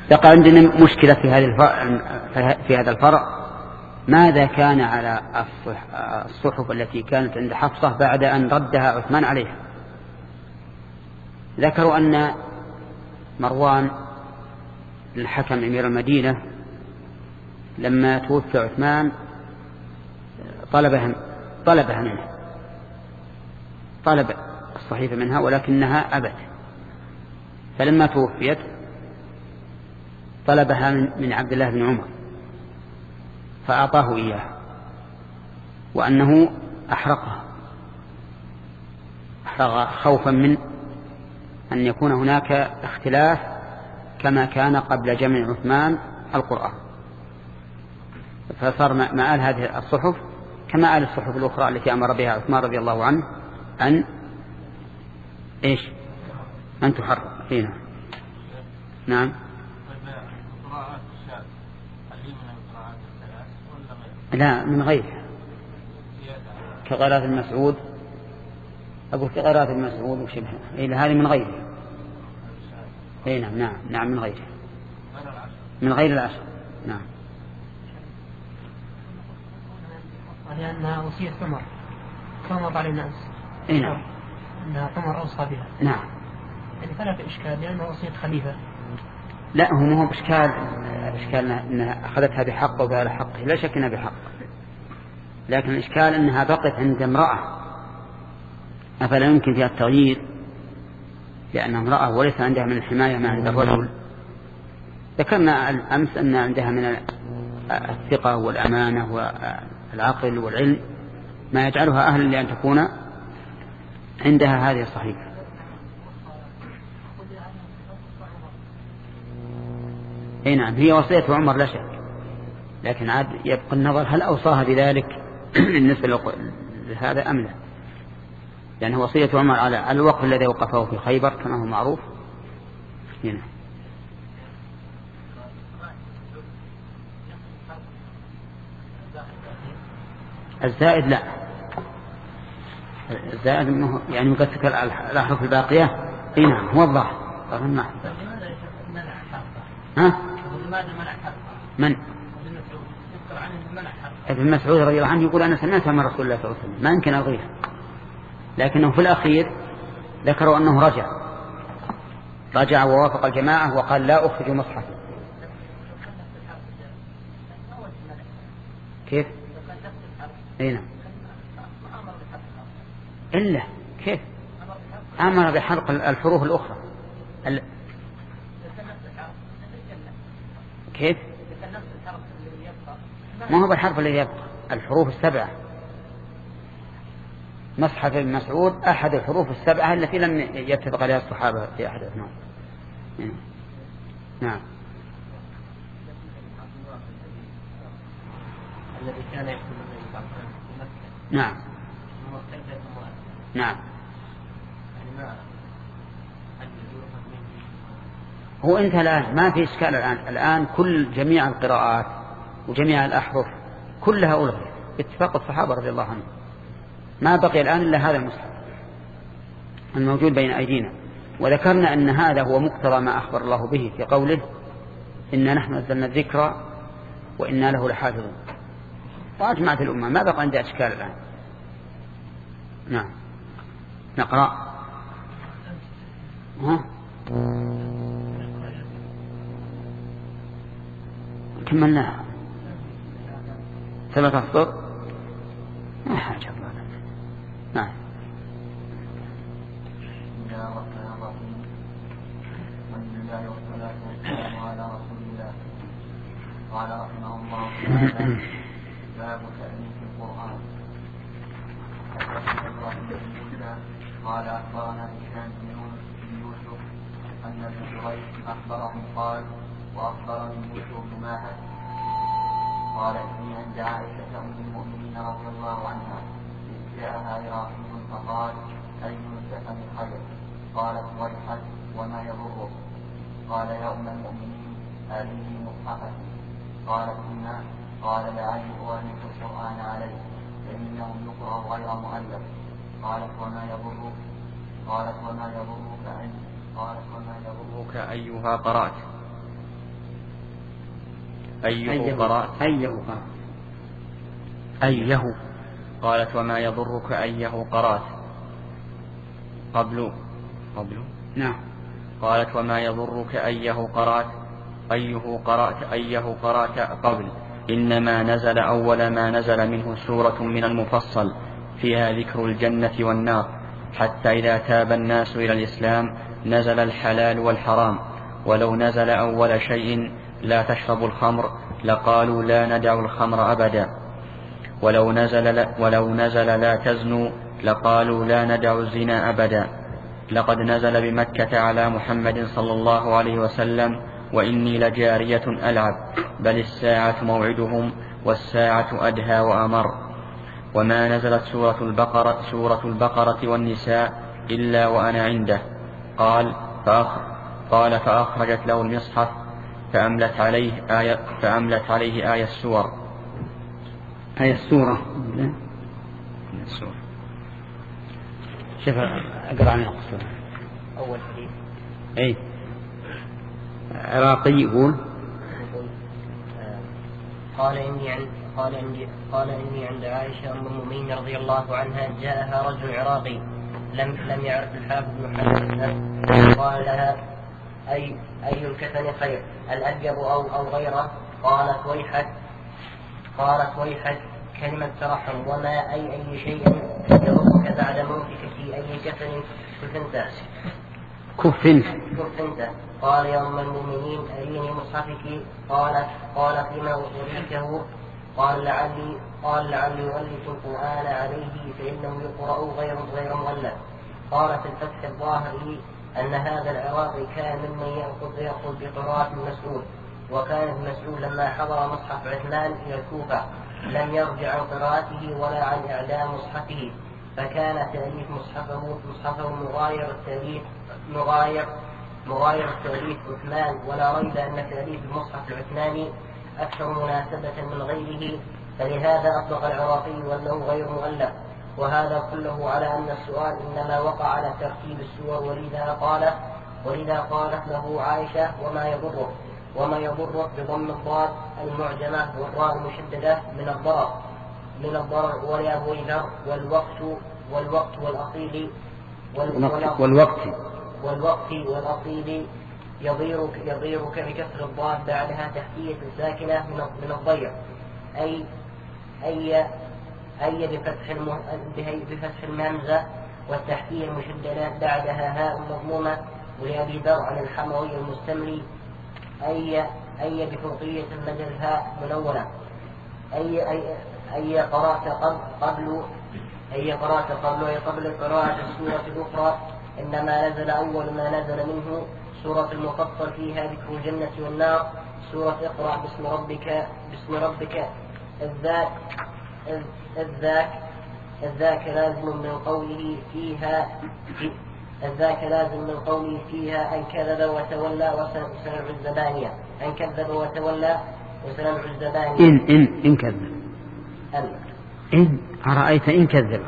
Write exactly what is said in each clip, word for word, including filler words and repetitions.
يقع عندنا مشكلة في هذه الفرع في هذا الفرع. ماذا كان على الصحف التي كانت عند حفصة بعد أن ردها عثمان عليها؟ ذكروا أن مروان الحكم أمير المدينة لما توفي عثمان طلبها طلبها منه طلب الصحيفة منها ولكنها أبت، فلما توفيت طلبها من عبد الله بن عمر فأعطاه إياه، وأنه أحرقها أحرق خوفا من أن يكون هناك اختلاف كما كان قبل جمع عثمان القرآن، فصار مآل هذه الصحف كمآل الصحف الأخرى التي أمر بها عثمان رضي الله عنه أن إيش أن تحرق فينا. نعم. لا من غيرها كقراءة المسعود، أقول كقراءة المسعود وشبهه، إيه هذه من غيرها. إيه نعم نعم نعم من غيرها، من غير العشر. نعم. لأنها وصية عمر كما قال الناس. إيه نعم. أنها عمر أوصى بها. نعم. يعني فلا في إشكال لأنها وصية خليفة. لا هو ما هو بإشكال، إشكال أنها أخذتها بحق وبها حقه، لا شك أنها بحق، لكن الإشكال أنها بقت عند امرأة، أفلا يمكن فيها التغيير لأنها امرأة وليس عندها من الحماية ما عند الرجل. ذكرنا الأمس أن عندها من الثقة والأمانة والعقل والعلم ما يجعلها أهلا لأن تكون عندها هذه الصحيفة. اي نعم هي وصية عمر لا شك، لكن عاد يبقى النظر هل أوصاها بذلك بالنسبة لهذا أم لا، لأنه وصية عمر على الوقف الذي وقفه في خيبر كما هو معروف. هنا الزائد لا، الزائد منه يعني مقصد الأحرف الباقية. اي نعم هو الظاهر. ها من ابن مسعود رضي الله عنه يقول أنا سمعتها من رسول الله صلى الله عليه وسلم، ما يمكن ألغيها، لكنه في الأخير ذكروا أنه رجع رجع ووافق الجماعة وقال لا أخرج مصحفا. كيف؟ أين؟ إلا كيف أمر بحرق الحروف الأخرى ال... كيف؟ ما هو بالحرف الذي يبقى، الحروف السبعة. مصحف ابن مسعود أحد الحروف السبعة التي لم يتفق عليها الصحابة في أحد أثناء. نعم. الذي كان يكتب نعم نعم. هو انتهى الآن ما في إشكال الآن. الآن كل جميع القراءات وجميع الأحرف كلها ألغيت باتفاق الصحابة رضي الله عنهم، ما بقي الآن إلا هذا المصحف الموجود بين أيدينا. وذكرنا أن هذا هو مقتضى ما أخبر الله به في قوله إنا نحن نزلنا الذكر وإنا له لحافظون، وأجمعت الأمة ما بقى عندها أشكال الآن. نعم نقرأ. ها كملناها ثلاثة أسطر ما حاجة. نعم. قال رحمه الله تعالى باب تأليف القرآن. حدثنا ابراهيم بن موسى قال اخبرنا هشام بن يوسف ان ابن جريج اخبره قال واخبرني يوسف بن ماهر قال اني عند عائشه ام المؤمنين رضي الله عنها اذ جاءها عراقي فقال اي الكفن خير؟ قالت ويحك وما يضره؟ قال يا ام المؤمنين هذه مصحفتي. قالت إنا قال لعلي أؤلف القرآن عليه فإنه يقرأ غير مؤلف. قالت وما يضرك؟ قالت وما يضرك أن قالت وما يضرك أيها قرأت؟ أيه قرأت أيه قرأت أيه قالت وما يضرك أيه قرأت قبل قبل نعم قالت وما يضرك أيه قرأت أيه قرأت أيه قرأت قبل إنما نزل أول ما نزل منه سورة من المفصل فيها ذكر الجنة والنار حتى إذا تاب الناس إلى الإسلام نزل الحلال والحرام ولو نزل أول شيء لا تشرب الخمر لقالوا لا ندع الخمر أبدا ولو نزل لا, ولو نزل لا تزنوا لقالوا لا ندع الزنا أبدا لقد نزل بمكة على محمد صلى الله عليه وسلم وإني لجارية ألعب بل الساعة موعدهم والساعة أدهى وأمر وما نزلت سورة البقرة, سورة البقرة والنساء إلا وأنا عنده قال فأخ قال فأخرجت له المصحف فأملت عليه آية, فأملت عليه آية السور آية السورة السور شوف أقرأ عن القصة أول حديث أي عراقي يقول قال إني عند قال إني قال إني عند عائشة أم المؤمنين رضي الله عنها جاءها رجل عراقي لم لم يعرف الحافظ بن حجر قال لها أي أي الكفن خير الأبيض أو أو غيره قالت ويحك قالت ويحك كلمة ترحم وما أي أي شيء يضرك بعد موتك في أي كفن كفنت كفنت كفنت قال يا أم المؤمنين أريني مصحفك قالت قال فيما أريكه قال لعلي قال لعلي أؤلف القرآن عليه فإنه يقرأ غير غير مؤلف قالت الفتح الظاهري أن هذا العراقي كان ممن يأخذ يأخذ بقراءة المسعود وكان ابن مسعود لما حضر مصحف عثمان إلى الكوفة لم يرجع عن قراءته ولا عن إعدام مصحفه فكان تأليف مصحفه مصحفه مغاير التأليف مغاير مغاير تأليف عثمان ولا ريب أن تأليف المصحف العثماني أكثر مناسبة من غيره فلهذا أطلق العراقي وأنه غير مؤلف وهذا كله على أن السؤال إنما وقع على ترتيب السور ولذا قالت ولذا قالت له عائشة وما يضره وما يضره بضم الضاد المعجمة والراء المشددة من الضرر من الضرر ولأبوي ذر والوقت والوقت والأصيل والوقت والوقت والوقت والأصيل يضيرك يضيرك بكسر الضاد بعدها تحتية ساكنة من الضير أي أي أي بفتح الم... بفتح المهمزة والتحتية المشددة بعدها هاء مضمومة ولأبي ذر عن الحموي المستمري أي أي بفوقية مد الهاء منونة أي أي أي قرأت قبل قبل أي قرأت قبل أي قبل قراءة السورة الأخرى إنما نزل أول ما نزل منه سورة المفصل فيها ذكر الجنة والنار سورة اقرأ باسم ربك باسم ربك الذاك الذاك الذاك لازم من قوله فيها الذاك لازم من قوله فيها أن كذب وتولى وسنع الزبانية أن كذب وتولى وسنع الزبانية إن إن إن كذب أن إن أرأيت إن كذب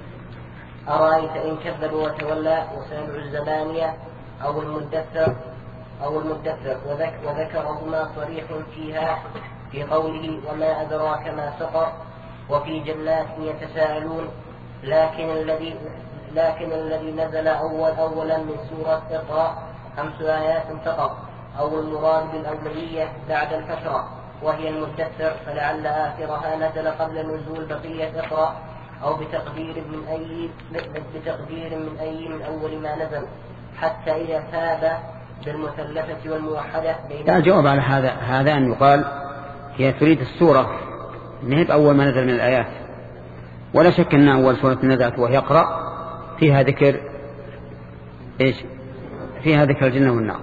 أرأيت إن كذب وتولى وسنع الزبانية أو المدثر أو المدثر وذك وذكرهما صريح فيها في قوله وما أدراك ما سقر وفي جنات يتساءلون لكن الذي لكن الذي نزل أول أولا من سورة اقرأ خمس آيات فقط أو المراد بالأولية بعد الفترة وهي المدثر فلعل آخرها نزل قبل نزول بقية اقرأ أو بتقدير من أي بتقدير من أي من أول ما نزل حتى إذا تاب بالمثلثة والموحدة بين الجواب على هذا هذا أن يقال هي تريد السورة نهب أول ما نزل من الآيات ولا شك أن أول سورة نزلت وهي يقرأ فيها ذكر إيش فيها ذكر الجنة والنار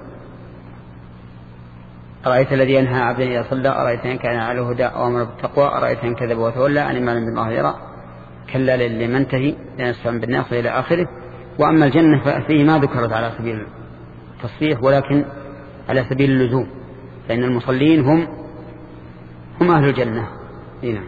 أرأيت الذي ينهى عبدا إذا صلى أرأيت إن كان على هدى أو أمر بالتقوى أرأيت إن كذب وتولى أن ما لم بالله يرى كلا للي منتهي لنسفع بالناس إلى آخره. وأما الجنة ففيه ما ذكرت على سبيل التصريح ولكن على سبيل اللزوم فإن المصلين هم هم أهل الجنة. هنا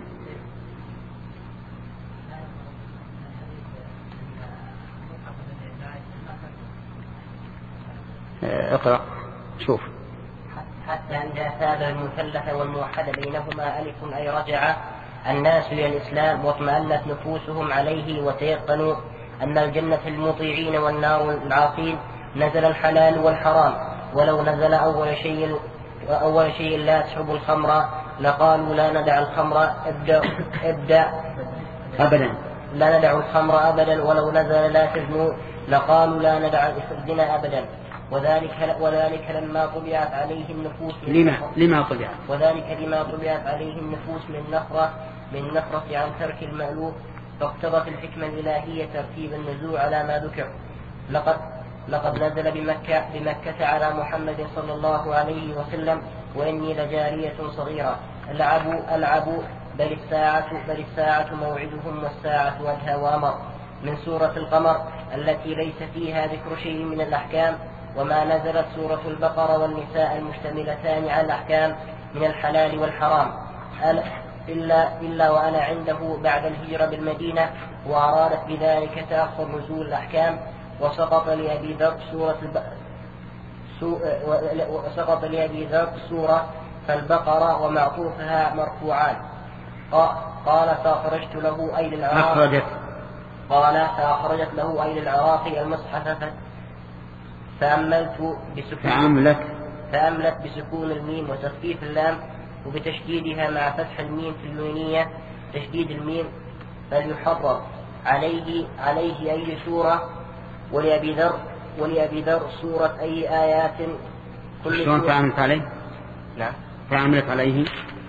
اقرأ شوف إذا ثاب المثلث والموحد بينهما ألف أي رجع الناس إلى الإسلام واطمأنت نفوسهم عليه وتيقنوا أن الجنة المطيعين والنار العاصين نزل الحلال والحرام. ولو نزل أول شيء أول شيء لا تشربوا الخمر لقالوا لا ندع الخمر ابدأ ابدأ أبدا لا ندع الخمر أبدا. ولو نزل لا تزنوا لقالوا لا ندع الزنا أبدا. وذلك وذلك لما طبعت عليه النفوس لما لما طبعت وذلك لما طبعت عليه النفوس من نفرة من نفرة عن ترك المألوف. فاقتضت الحكمة الإلهية ترتيب النزول على ما ذكر. لقد لقد نزل بمكة بمكة على محمد صلى الله عليه وسلم وإني لجارية صغيرة ألعب ألعب بل الساعة بل الساعة موعدهم والساعة أدهى وأمر من سورة القمر التي ليس فيها ذكر شيء من الأحكام. وما نزلت سورة البقرة والنساء المشتملتان على الأحكام من الحلال والحرام إلا, إلا وأنا عنده بعد الهجرة بالمدينة وأرادت بذلك تأخر نزول الأحكام. وسقط لأبي ذر سورة الب... سو... وسقط لأبي ذر سورة فالبقرة ومعطوفها مرفوعان. قال فأخرجت له أي للعراق قال فأخرجت له أي للعراق المصحف فأملت بسكون فأملت بسكون الميم وتخفيف اللام وبتشديدها مع فتح الميم في النونية تشديد الميم فليحرر عليه عليه أي سورة. ولأبي ذر ولأبي ذر سورة أي آيات كل شلون فأملت عليه؟ نعم فأملت عليه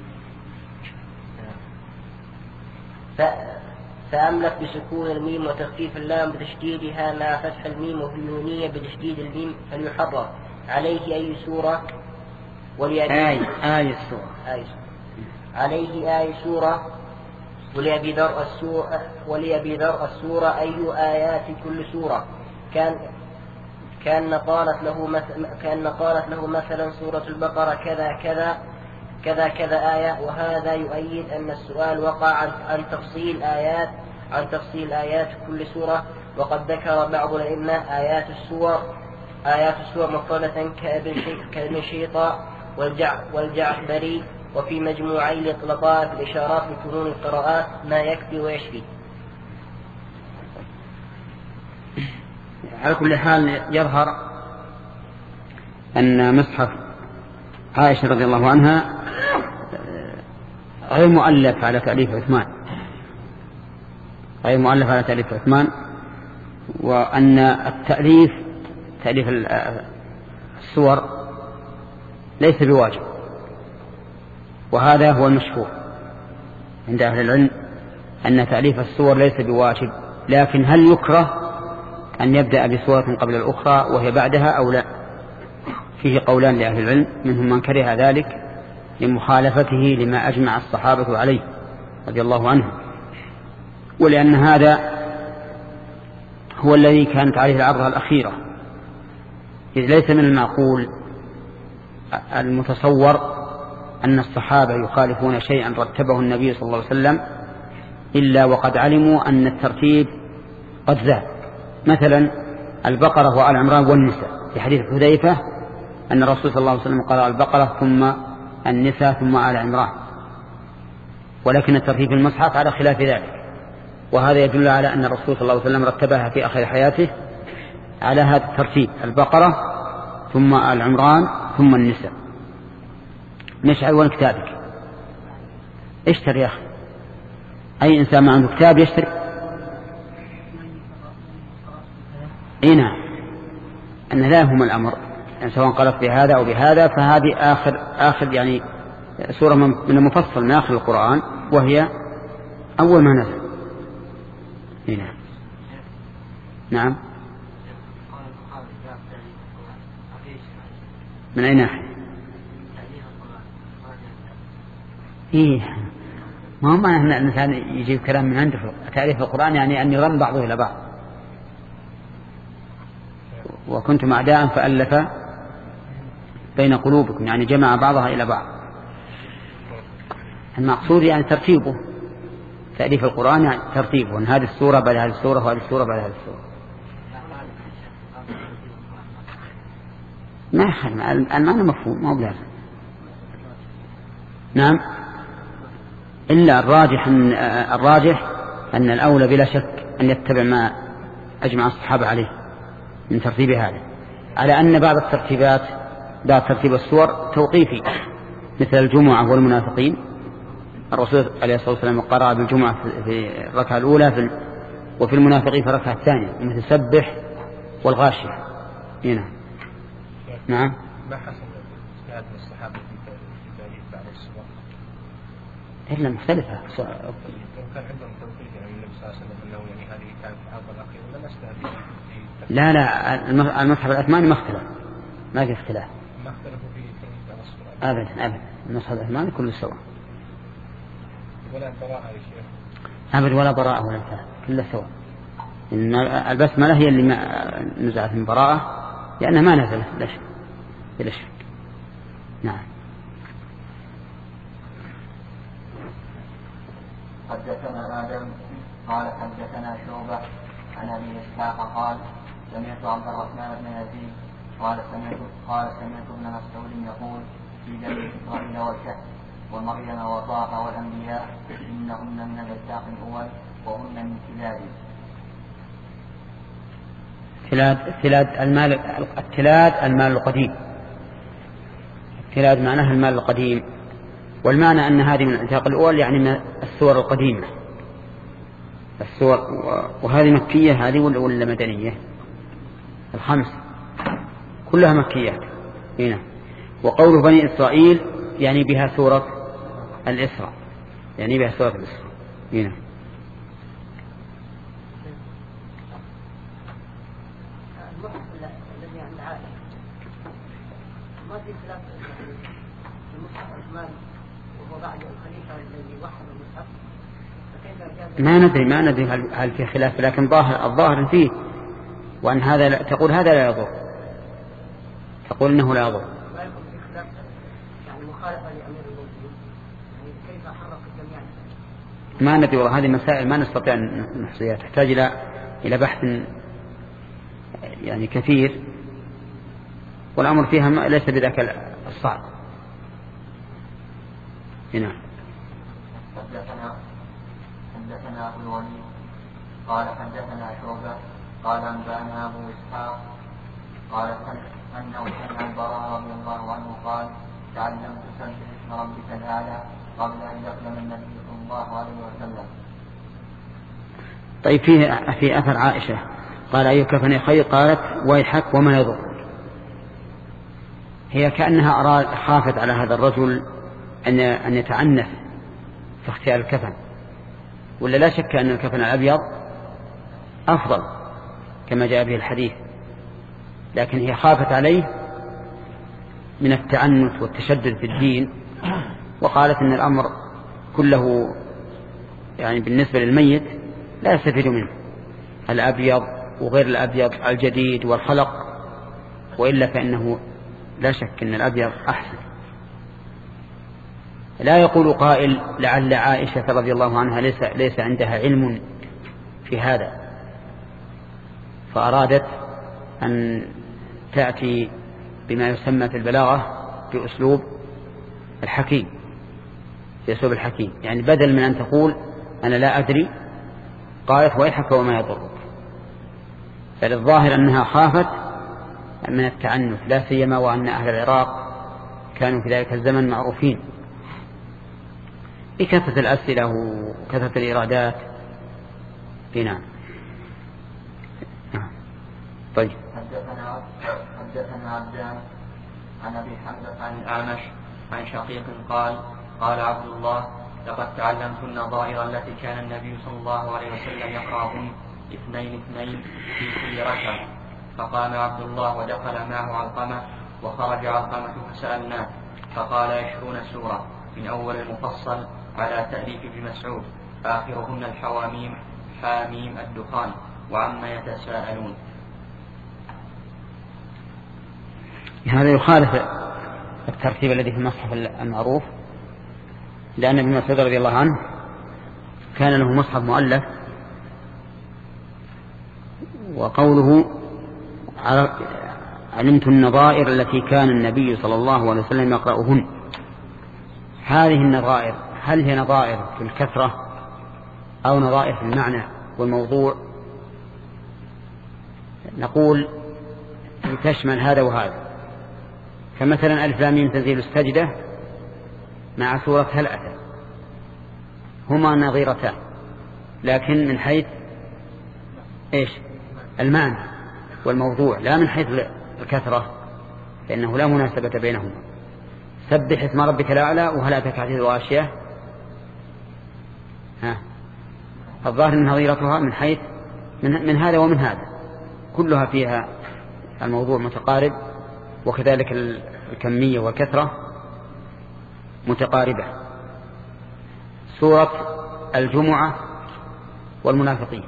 ف... فأملت بسكون الميم وتخفيف اللام بتشديدها مع فتح الميم وفي النونية بتشديد الميم فليحرر عليه أي سورة. ولأبي آي آي السورة آي عليه آي سورة. ولأبي ذر السورة ولأبي ذر السورة أي آيات كل سورة كان كان قالت له مثل كان قالت له مثلا سورة البقرة كذا كذا كذا كذا آية. وهذا يؤيد أن السؤال وقع عن, عن تفصيل آيات عن تفصيل آيات كل سورة. وقد ذكر بعض الأئمة آيات السور آيات السور مفردة كابن شيطة والجع والجعفري. وفي مجموعي لطائف الإشارات لفنون القراءات ما يكفي ويشفي. على كل حال يظهر أن مصحف عائشة رضي الله عنها غير مؤلف على تأليف عثمان غير مؤلف على تأليف عثمان وأن التأليف تأليف السور ليس بواجب. وهذا هو المشهور عند أهل العلم أن تأليف السور ليس بواجب. لكن هل يكره أن يبدأ بسورة قبل الأخرى وهي بعدها أو لا؟ فيه قولان لأهل العلم منهم من كره ذلك لمخالفته لما أجمع الصحابة عليه رضي الله عنهم ولأن هذا هو الذي كانت عليه العبرة الأخيرة. إذ ليس من المعقول المتصور أن الصحابة يخالفون شيئا رتبه النبي صلى الله عليه وسلم إلا وقد علموا أن الترتيب قد زاد. مثلا البقرة وآل عمران والنساء في حديث حذيفة أن الرسول صلى الله عليه وسلم قرأ البقرة ثم النساء ثم آل عمران ولكن الترتيب في المصحف على خلاف ذلك. وهذا يدل على أن الرسول صلى الله عليه وسلم رتبها في آخر حياته على هذا الترتيب البقرة ثم آل عمران ثم النساء. مشعل وين كتابك؟ اشتري يا أخي أي إنسان ما عنده كتاب يشتري. إينا أن لا يهم الأمر يعني سواء قلت بهذا أو بهذا فهذه آخر آخر يعني سورة من المفصل من آخر القرآن وهي أول ما نزل. إينا نعم من أي ناحية؟ إيه ما هو معنى أن الإنسان يجيب كلام من عنده تعريف القرآن يعني أن يرم بعضه إلى بعض. وكنتم أعداء فألف بين قلوبكم يعني جمع بعضها إلى بعض. المقصود يعني ترتيبه تأليف القرآن يعني ترتيبه أن هذه السورة بعد هذه السورة وهذه السورة بعد هذه السورة. ما المعنى مفهوم ما هو بلازم نعم، إلا الراجح أن الراجح أن الأولى بلا شك أن يتبع ما أجمع الصحابة عليه من ترتيب هذا، على أن بعض الترتيبات بعض ترتيب السور توقيفي، مثل الجمعة والمنافقين. الرسول عليه الصلاة والسلام قرأ بالجمعة في الركعة الأولى في وفي المنافقين في الركعة الثانية، مثل سبح والغاشية. هنا نعم. ما حصل اجتهاد من الصحابة في تأليف بعض السور؟ إلا مختلفة. كان عندهم توقيف يعني النبي صلى الله عليه وسلم أنه يعني هذه كانت في العقد الأخير ولا ما استهدف؟ لا لا، المصحف العثماني ما اختلف، ما في اختلاف. ما اختلفوا في تأليف بعض السور أبدا أبدا، المصحف العثماني كله سوا. ولا براءة يا شيخ؟ أبدا ولا براءة ولا كلام، كله سوا. إن البسملة هي اللي نزعت من براءة لأنها ما نزلت بلا شك بلا شك. نعم. حدثنا آدم قال حدثنا شعبة عن أبي إسحاق قال سمعت عبد الرحمن بن يزيد قال سمعت قال سمعت ابن مسعود يقول في بني إسرائيل والكهف ومريم وطه والأنبياء إنهن من العتاق الأول وهن من كلاب. التلاد التلاد المال التلاد المال القديم. التلاد معناها المال القديم، والمعنى أن هذه من العتاق الأول يعني من السور القديمة. السور وهذه مكية هذه ولا مدنية؟ الخمس كلها مكيات هنا. وقول بني إسرائيل يعني بها سورة الإسراء، يعني بها سورة الإسراء هنا. الذي عند عائشة ما في خلاف المصحف عثمان وهو بعد الخليفة الذي وحد المصحف، ما ندري ما ندري هل, هل في خلاف، لكن ظاهر الظاهر فيه، وأن هذا لا تقول هذا لا يضر، تقول إنه لا يضر. ما يكون في خلاف يعني مخالفة لأمير المؤمنين، يعني كيف حرق الجميع؟ ما ندري والله، هذه مسائل ما نستطيع أن نحصيها، تحتاج إلى إلى بحث يعني كثير، والأمر فيها ليس بذاك الصعب. هنا حدثنا حدثنا أبو الوليد قال حدثنا شعبة قال أنبأنا أبو إسحاق قال أنه سمع البراء رضي الله عنه قال تعلمت سبح اسم ربك الأعلى قبل أن يقدم النبي صلى الله عليه وسلم. طيب فيه في أثر عائشة قال أي كفني خير، قالت ويحك وما يضر. هي كأنها أراد خافت على هذا الرجل أن أن يتعنف في اختيار الكفن، ولا لا شك أن الكفن الأبيض أفضل كما جاء به الحديث، لكن هي خافت عليه من التعنت والتشدد في الدين، وقالت إن الأمر كله يعني بالنسبة للميت لا يستفيد منه الأبيض وغير الأبيض الجديد والخلق، وإلا فإنه لا شك أن الأبيض أحسن. لا يقول قائل لعل عائشة رضي الله عنها ليس, ليس عندها علم في هذا، فأرادت أن تأتي بما يسمى في البلاغة بأسلوب الحكيم، بأسلوب الحكيم، يعني بدل من أن تقول أنا لا أدري قالت ويحك وما يضرك. فالظاهر أنها خافت من التعنف، لا سيما وأن أهل العراق كانوا في ذلك الزمن معروفين بكثرة الأسئلة وكثرة الإرادات. نعم. طيب. حدثنا حدثنا عبدان عن أبي حمزة عن الأعمش عن شقيق قال قال عبد الله لقد تعلمت النظائر التي كان النبي صلى الله عليه وسلم يقرأهن اثنين اثنين في كل ركعة. فقام عبد الله ودخل معه علقمة وخرج علقمة فسألناه فقال عشرون سورة من أول المفصل على تأليف ابن مسعود آخرهن الحواميم حاميم الدخان وعما يتساءلون. هذا يخالف الترتيب الذي في المصحف المعروف، لأن ابن مسعود رضي الله عنه كان له مصحف مؤلف، وقوله علمت النظائر التي كان النبي صلى الله عليه وسلم يقرأهن، هذه النظائر هل هي نظائر في الكثرة أو نظائر في المعنى والموضوع؟ نقول تشمل هذا وهذا. فمثلا ألف لام ميم تنزيل السجدة مع سورة هل أتى هما نظيرتان، لكن من حيث إيش المعنى والموضوع لا من حيث الكثرة، فإنه لا مناسبة بينهما. سبح اسم ربك الأعلى وهل أتاك حديث الغاشية، ها الظاهر من نظيرتها من حيث من, من هذا ومن هذا، كلها فيها الموضوع متقارب، وكذلك الكمية والكثرة متقاربة. سورة الجمعة والمنافقين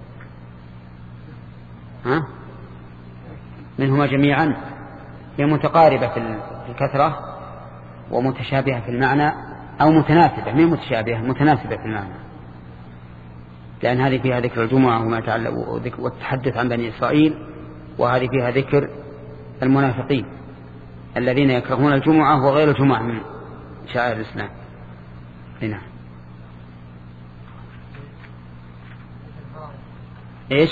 ها منهما جميعا هي متقاربة في الكثرة ومتشابهة في المعنى، أو متناسبة من متشابهة متناسبة في المعنى، لأن هذه فيها ذكر الجمعة وما يتعلق والتحدث عن بني إسرائيل، وهذه فيها ذكر المنافقين الذين يكرهون الجمعة وغير الجمعة من شعائر الإسلام. هنا إيش؟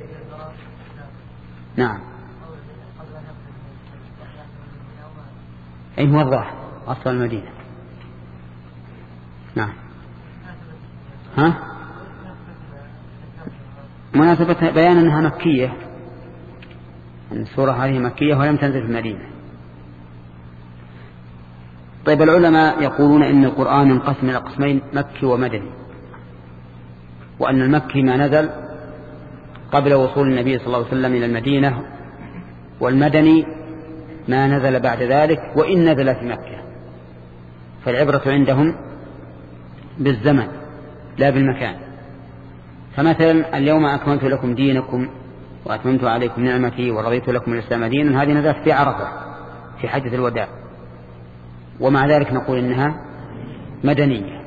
نعم أي هو الظاهر أصل المدينة. نعم ها مناسبة بيان أنها مكية، أن السورة هذه مكية ولم تنزل في المدينة. طيب العلماء يقولون إن القرآن ينقسم إلى قسمين مكي ومدني، وأن المكي ما نزل قبل وصول النبي صلى الله عليه وسلم إلى المدينة، والمدني ما نزل بعد ذلك وإن نزل في مكة. فالعبرة عندهم بالزمن لا بالمكان. فمثلا اليوم أكملت لكم دينكم وأتممت عليكم نعمتي ورضيت لكم الإسلام دينا، هذه نزلت في عرفة في حجة الوداع، ومع ذلك نقول إنها مدنية.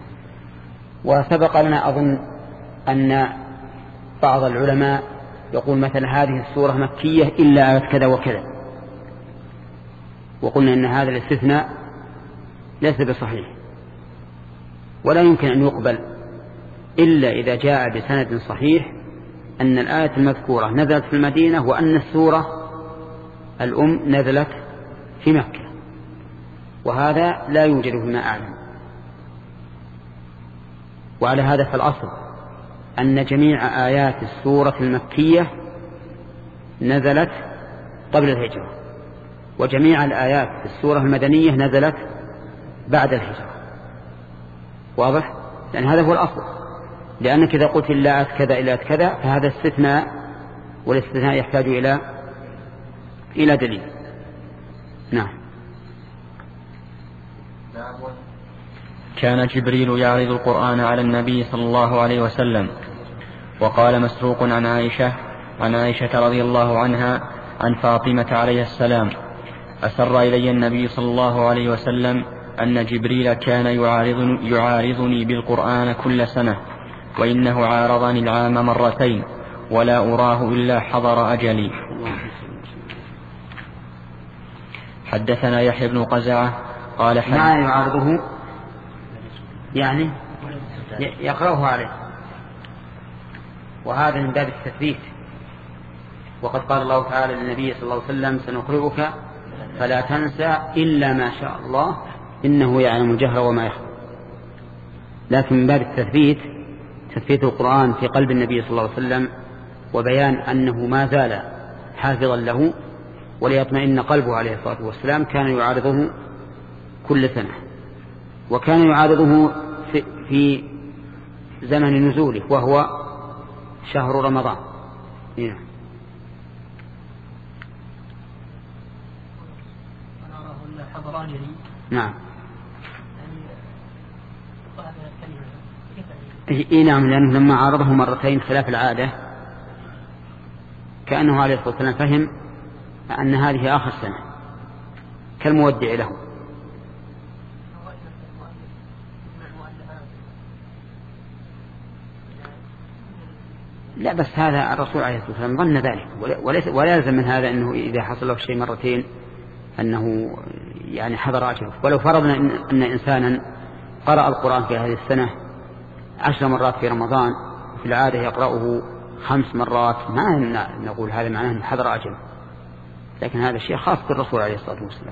وسبق لنا أظن أن بعض العلماء يقول مثلا هذه السورة مكية إلا آية كذا وكذا، وقلنا إن هذا الاستثناء ليس بصحيح، ولا يمكن أن يقبل إلا إذا جاء بسند صحيح أن الآية المذكورة نزلت في المدينة وأن السورة الأم نزلت في مكة، وهذا لا يوجد فيما أعلم. وعلى هذا فالأصل أن جميع آيات السورة المكية نزلت قبل الهجرة، وجميع الآيات في السورة المدنية نزلت بعد الهجرة. واضح؟ لأن هذا هو الأصل، لأنك إذا قلت إلا آيات كذا إلا آيات كذا فهذا استثناء، والاستثناء يحتاج إلى إلى دليل. نعم. كان جبريل يعرض القرآن على النبي صلى الله عليه وسلم. وقال مسروق عن عائشة عن عائشة رضي الله عنها عن فاطمة عليه السلام: أسر إلي النبي صلى الله عليه وسلم أن جبريل كان يعارضني, يعارضني بالقرآن كل سنة، وإنه عارضني العام مرتين ولا أراه إلا حضر أجلي. حدثنا يحيى بن قزعة قال حدث ما يعارضه يعني يقرأه عليه، وهذا من باب التثبيت. وقد قال الله تعالى للنبي صلى الله عليه وسلم: سنقرئك فلا تنسى إلا ما شاء الله إنه يعلم الجهر وما يخفى. لكن من باب التثبيت، تثبيت القرآن في قلب النبي صلى الله عليه وسلم، وبيان أنه ما زال حافظا له وليطمئن قلبه عليه الصلاة والسلام، كان يعارضه كل سنة، وكان يعارضه في, في زمن نزوله وهو شهر رمضان. نعم. نعم. إيه نعم، لأنه لما عارضه مرتين خلاف العادة كأنه عليه الصلاة والسلام فهم أن هذه آخر سنة كالمودع له. لا بس هذا الرسول عليه الصلاة والسلام ظن ذلك، وليس ولا يلزم من هذا أنه إذا حصل له شيء مرتين أنه يعني حضر أجره. ولو فرضنا إن, إن إنسانا قرأ القرآن في هذه السنة عشر مرات في رمضان، في العادة يقرأه خمس مرات، ما نقول هذا معناه أن حضر أجر، لكن هذا الشيء خاص بالرسول عليه الصلاة والسلام.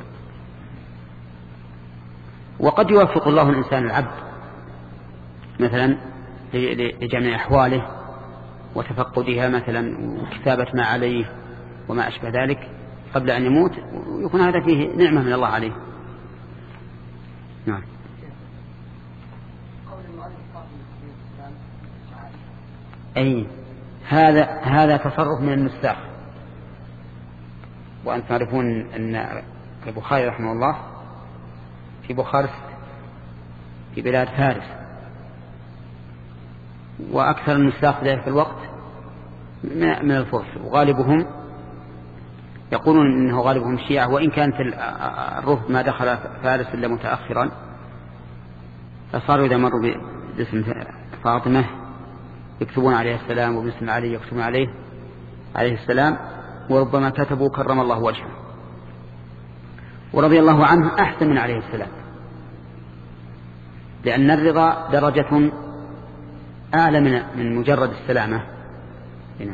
وقد يوفق الله الإنسان العبد مثلا لجميع أحواله وتفقدها مثلا وكتابة ما عليه وما أشبه ذلك قبل أن يموت، ويكون هذا فيه نعمة من الله عليه. نعم. أي هذا هذا تصرف من النساخ. وأن تعرفون أن البخاري رحمه الله في بخارست في بلاد فارس، وأكثر النساخ في ذلك الوقت من الفرس، وغالبهم يقولون إنه غالبهم شيعة، وإن كانت الرفض ما دخل فارس إلا متأخرا، فصاروا إذا مروا باسم فاطمة يكتبون عليه السلام، وباسم علي يكتبون عليه عليه السلام، وربما كتبوا كرم الله وجهه ورضي الله عنه أحسن من عليه السلام، لأن الرضا درجة أعلى من من مجرد السلامة. هنا.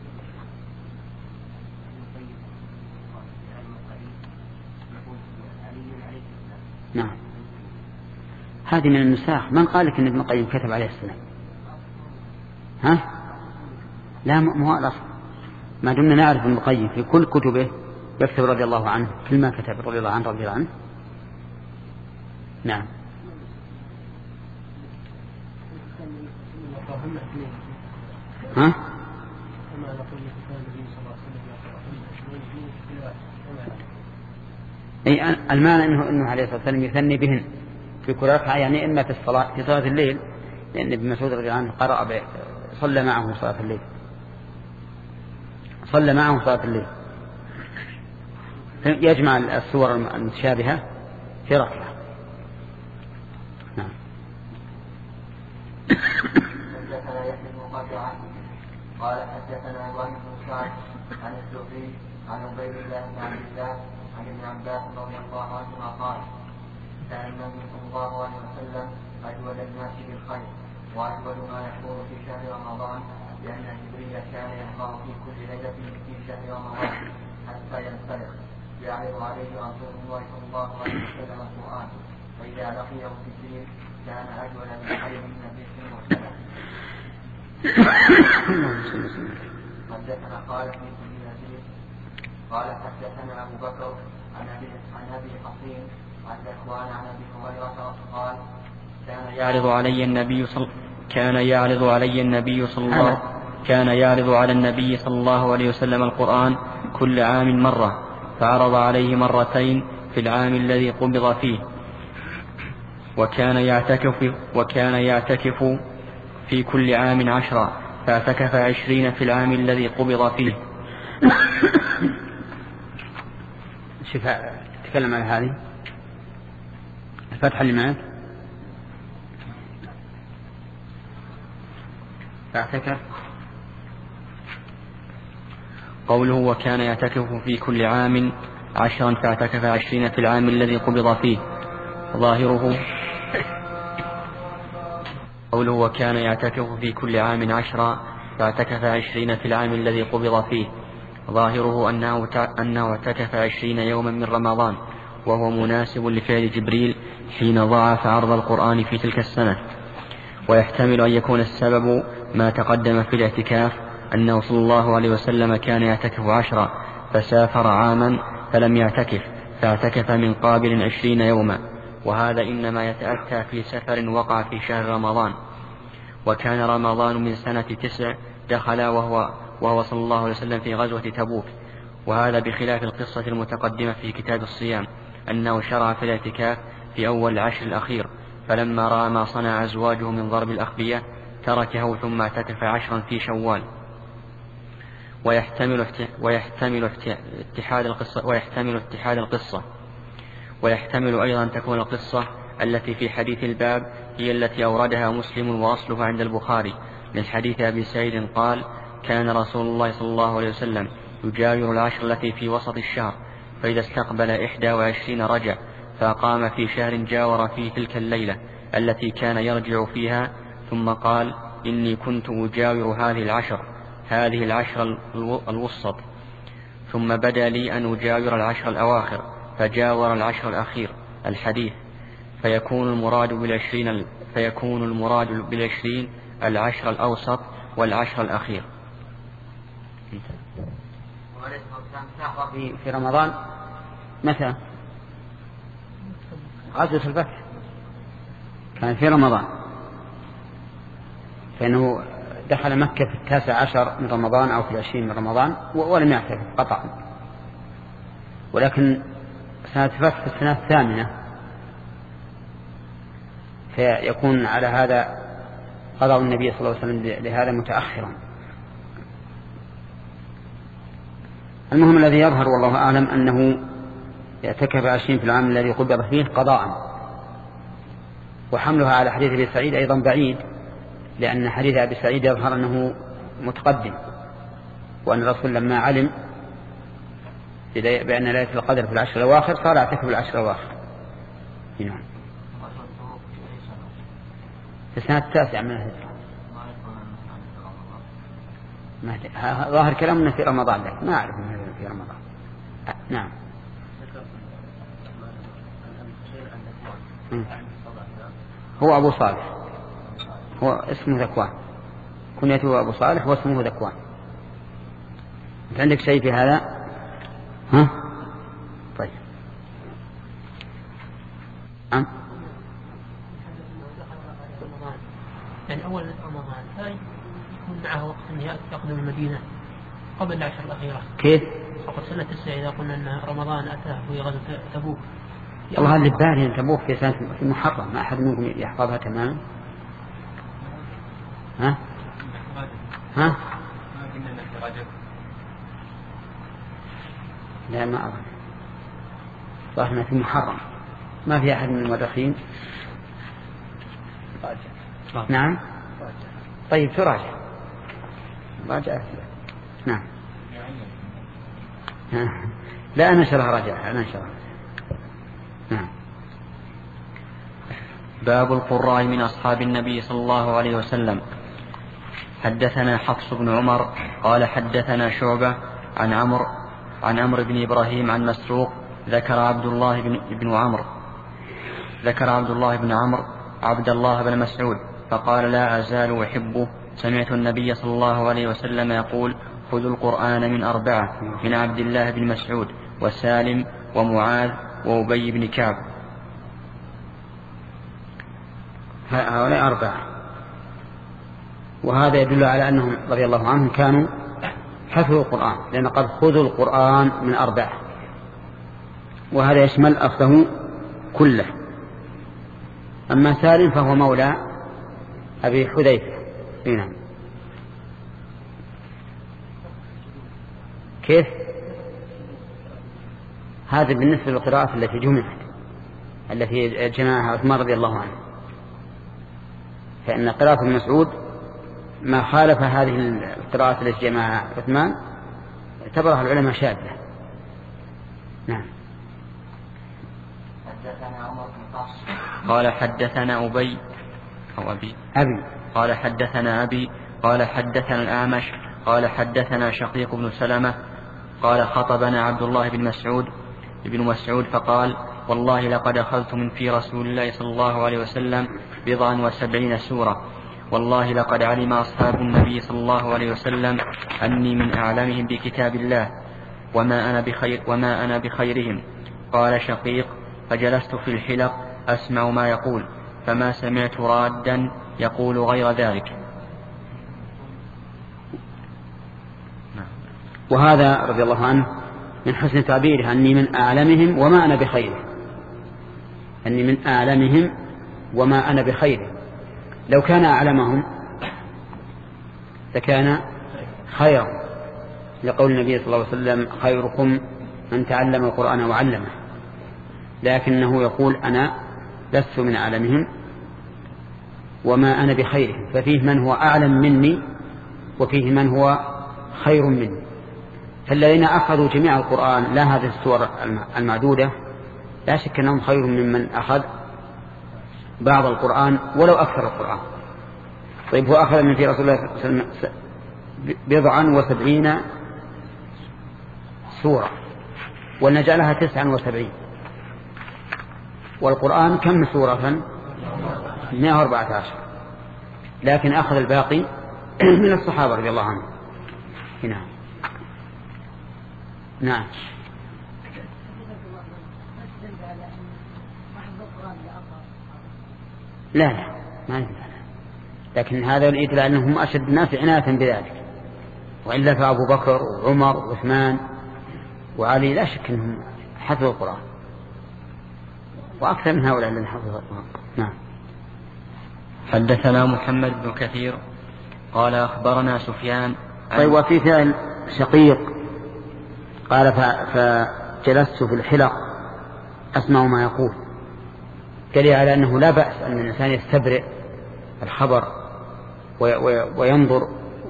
نعم. هذه من النساخ. من قال لك أن ابن القيم كتب عليه السلام؟ ها؟ لا، مو الأصل. ما دمنا نعرف ابن القيم في كل كتبه يكتب رضي الله عنه، كل ما كتب رضي الله عنه رضي الله عنه. نعم. ها؟ أي المعنى إنه إنه عليه الصلاة والسلام يثني بهن في كل ركعة، يعني إما في الصلاة في صلاة الليل، لأن ابن مسعود رضي الله عنه قرأ صلى معه صلاة الليل، صلى معه صلاة الليل، يجمع الصور المتشابهة في ركعة. نعم. حدثنا يحيى بن قطعة قال حدثنا ابراهيم بن سعد عن الزهري عن عبيد الله بن عبد الله عن ابن عباس رضي الله عنهما قال كان النبي صلى الله عليه وسلم اجود الناس بالخير واجود ما يكون في شهر رمضان، لان جبريل كان يقرا في كل ليله في شهر رمضان حتى ينسلخ يعرض عليه رسول الله صلى الله عليه وسلم القران، فاذا لقيه في الدين كان اجود من خير النبي في المرسلات. حدثنا قال في كل نزيل قال حدثنا ابو بكر عن ابي عن ابي حصين عن ذكوان عن ابي هريره قال كان يعرض علي النبي صل... كان يعرض علي النبي صلى الله كان يعرض على النبي صلى الله عليه وسلم القرآن كل عام مرة، فعرض عليه مرتين في العام الذي قبض فيه، وكان يعتكف وكان يعتكف في كل عام عشرة، فاعتكف عشرين في العام الذي قبض فيه. شوف تكلم عن هذه الفتحة اللي معك. فاعتكف قوله وكان يعتكف في كل عام عشرا فاعتكف عشرين في العام الذي قبض فيه، ظاهره قوله وكان يعتكف في كل عام عشرا فاعتكف عشرين في العام الذي قبض فيه، ظاهره أنه, أنه اعتكف عشرين يوما من رمضان، وهو مناسب لفعل جبريل حين ضعف عرض القرآن في تلك السنة. ويحتمل أن يكون السبب ما تقدم في الاعتكاف، أنه صلى الله عليه وسلم كان يعتكف عشرا فسافر عاما فلم يعتكف، فاعتكف من قابل عشرين يوما، وهذا إنما يتأتى في سفر وقع في شهر رمضان، وكان رمضان من سنة تسع دخل وهو, وهو صلى الله عليه وسلم في غزوة تبوك. وهذا بخلاف القصة المتقدمة في كتاب الصيام، أنه شرع في الاعتكاف في أول العشر الأخير، فلما رأى ما صنع أزواجه من ضرب الأخبية تركه ثم اعتكف عشرا في شوال. ويحتمل ويحتمل اتحاد القصة ويحتمل اتحاد القصة ويحتمل أيضا أن تكون القصة التي في حديث الباب هي التي أوردها مسلم وأصلها عند البخاري من حديث أبي سعيد قال كان رسول الله صلى الله عليه وسلم يجاور العشر التي في وسط الشهر فإذا استقبل إحدى وعشرين رجع، فقام في شهر جاور في تلك الليلة التي كان يرجع فيها، ثم قال: إني كنت أجاور هذه العشر هذه العشر الوسط، ثم بدا لي أن أجاور العشر الأواخر، فجاور العشر الأخير. الحديث. فيكون المراد بالعشرين فيكون المراد بالعشرين العشر الأوسط والعشر الأخير. في, في رمضان متى؟ غزوة الفتح كان في رمضان، فإنه دخل مكة في التاسع عشر من رمضان أو في العشرين من رمضان ولم يعترف قطعا، ولكن سنة فتح في السنة الثامنة، فيكون على هذا قضاء النبي صلى الله عليه وسلم لهذا متأخرا. المهم الذي يظهر والله أعلم أنه يعتكف عشرين في العام الذي قبض فيه قضاء، وحملها على حديث أبي سعيد أيضا بعيد، لأن حديث أبي سعيد يظهر أنه متقدم، وأن الرسول لما علم بأن ليلة القدر في العشر الأواخر صار يعتكف في العشر الأواخر. نعم. في السنة التاسعة من الهجرة. ظاهر كلامنا في رمضان، لكن ما أعرف أنه في رمضان. نعم. هو أبو صالح، هو اسمه ذكوان، كنيته أبو صالح واسمه ذكوان. أنت عندك شيء في هذا؟ ها؟ طيب. أم؟ يعني أول رمضان هاي يكون معه وقت أن يقدم المدينة قبل العشر الأخيرة. كيف؟ وقد سنة التسعة إذا قلنا أن رمضان أتاه في غزوة تبوك. الله اللي ببالي أن تبوك في سنة في محرم، ما أحد منكم يحفظها تماما. ها؟ ها؟ لا ما أظن، ظاهرنا في محرم، ما في أحد من المؤرخين. نعم. طيب تراجع راجع. نعم. لا أنا شرح راجع أنا شرح. نعم. باب القراء من أصحاب النبي صلى الله عليه وسلم. حدثنا حفص بن عمر قال حدثنا شعبة عن عمرو عن عمرو بن إبراهيم عن مسروق ذكر عبد الله بن, بن عمرو ذكر عبد الله بن عمرو عبد الله بن مسعود فقال: لا أزال أحبه. سمعت النبي صلى الله عليه وسلم يقول: خذوا القرآن من أربعة، من عبد الله بن مسعود وسالم ومعاذ وأبي بن كعب. هؤلاء أربعة، وهذا يدل على أنهم رضي الله عنهم كانوا حفظوا القرآن، لأن قد خذوا القرآن من أربعة، وهذا يشمل أخذه كله. أما سالم فهو مولى أبي حذيفة. نعم. كيف؟ هذا بالنسبة للقراءات التي جمعت، التي جمعها عثمان رضي الله عنه، فإن قراءة ابن مسعود ما خالف هذه القراءات التي جمعها عثمان اعتبرها العلماء شاذة. نعم. قال حدثنا أبي أو أبي أبي قال حدثنا أبي قال حدثنا الأعمش قال حدثنا شقيق بن سلمة قال خطبنا عبد الله بن مسعود ابن مسعود فقال: والله لقد أخذت من في رسول الله صلى الله عليه وسلم بضعا وسبعين سورة، والله لقد علم أصحاب النبي صلى الله عليه وسلم أني من أعلمهم بكتاب الله، وما أنا بخير وما أنا بخيرهم. قال شقيق: فجلست في الحلق أسمع ما يقول، فما سمعت رادا يقول غير ذلك. وهذا رضي الله عنه من حسن تعبيره: أني من أعلمهم وما أنا بخيره، أني من أعلمهم وما أنا بخيره. لو كان أعلمهم لكان خيرا، لقول النبي صلى الله عليه وسلم: خيركم من تعلم القرآن وعلمه. لكنه يقول: أنا لست من أعلمهم وما أنا بخيرهم، ففيه من هو أعلم مني وفيه من هو خير مني. فالذين أخذوا جميع القرآن لا هذه السور المعدودة لا شك أنهم خير ممن أخذ بعض القرآن ولو أكثر القرآن. طيب هو أخذ من في رسول الله صلى الله عليه وسلم بضعا وسبعين سورة ونجعلها تسعا وسبعين، والقرآن كم سورة؟ مئة وأربعة عشر، لكن أخذ الباقي من الصحابة رضي الله عنهم. هنا نعم. لا لا ما يدل، لكن هذا يدل على أنهم أشد الناس عناية بذلك، وإلا فأبو بكر وعمر وعثمان وعلي لا شك أنهم حفظوا القرآن، وأكثر من هؤلاء الذين حفظوا القرآن. نعم. حدثنا محمد بن كثير قال أخبرنا سفيان. طيب وفي فعل شقيق قال فجلست في الحلق أسمع ما يقول، دليل على أنه لا بأس أن الإنسان يستبرئ الخبر وينظر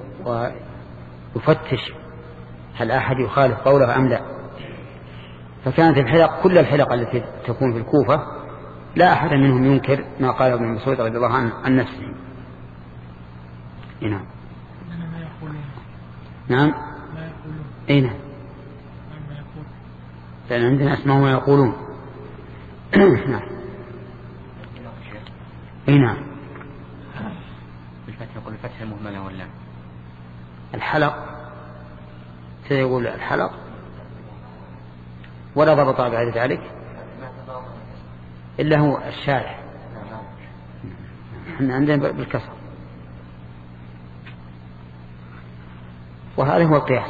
ويفتش هل أحد يخالف قوله أم لا. فكانت الحلق كل الحلق التي تكون في الكوفة لا أحد منهم ينكر ما قاله ابن مسعود رضي الله عنه عن نفسه. نعم. نعم. أي نعم. لأن عندنا اسمهم ما يقولون. نعم. أي نعم. بالفتح يقول الفتح المهملة ولا الحلق سيقول الحلق ولا ضبط بعد ذلك إلا هو الشارح. احنا عندنا بالكسر، وهذا هو القياس.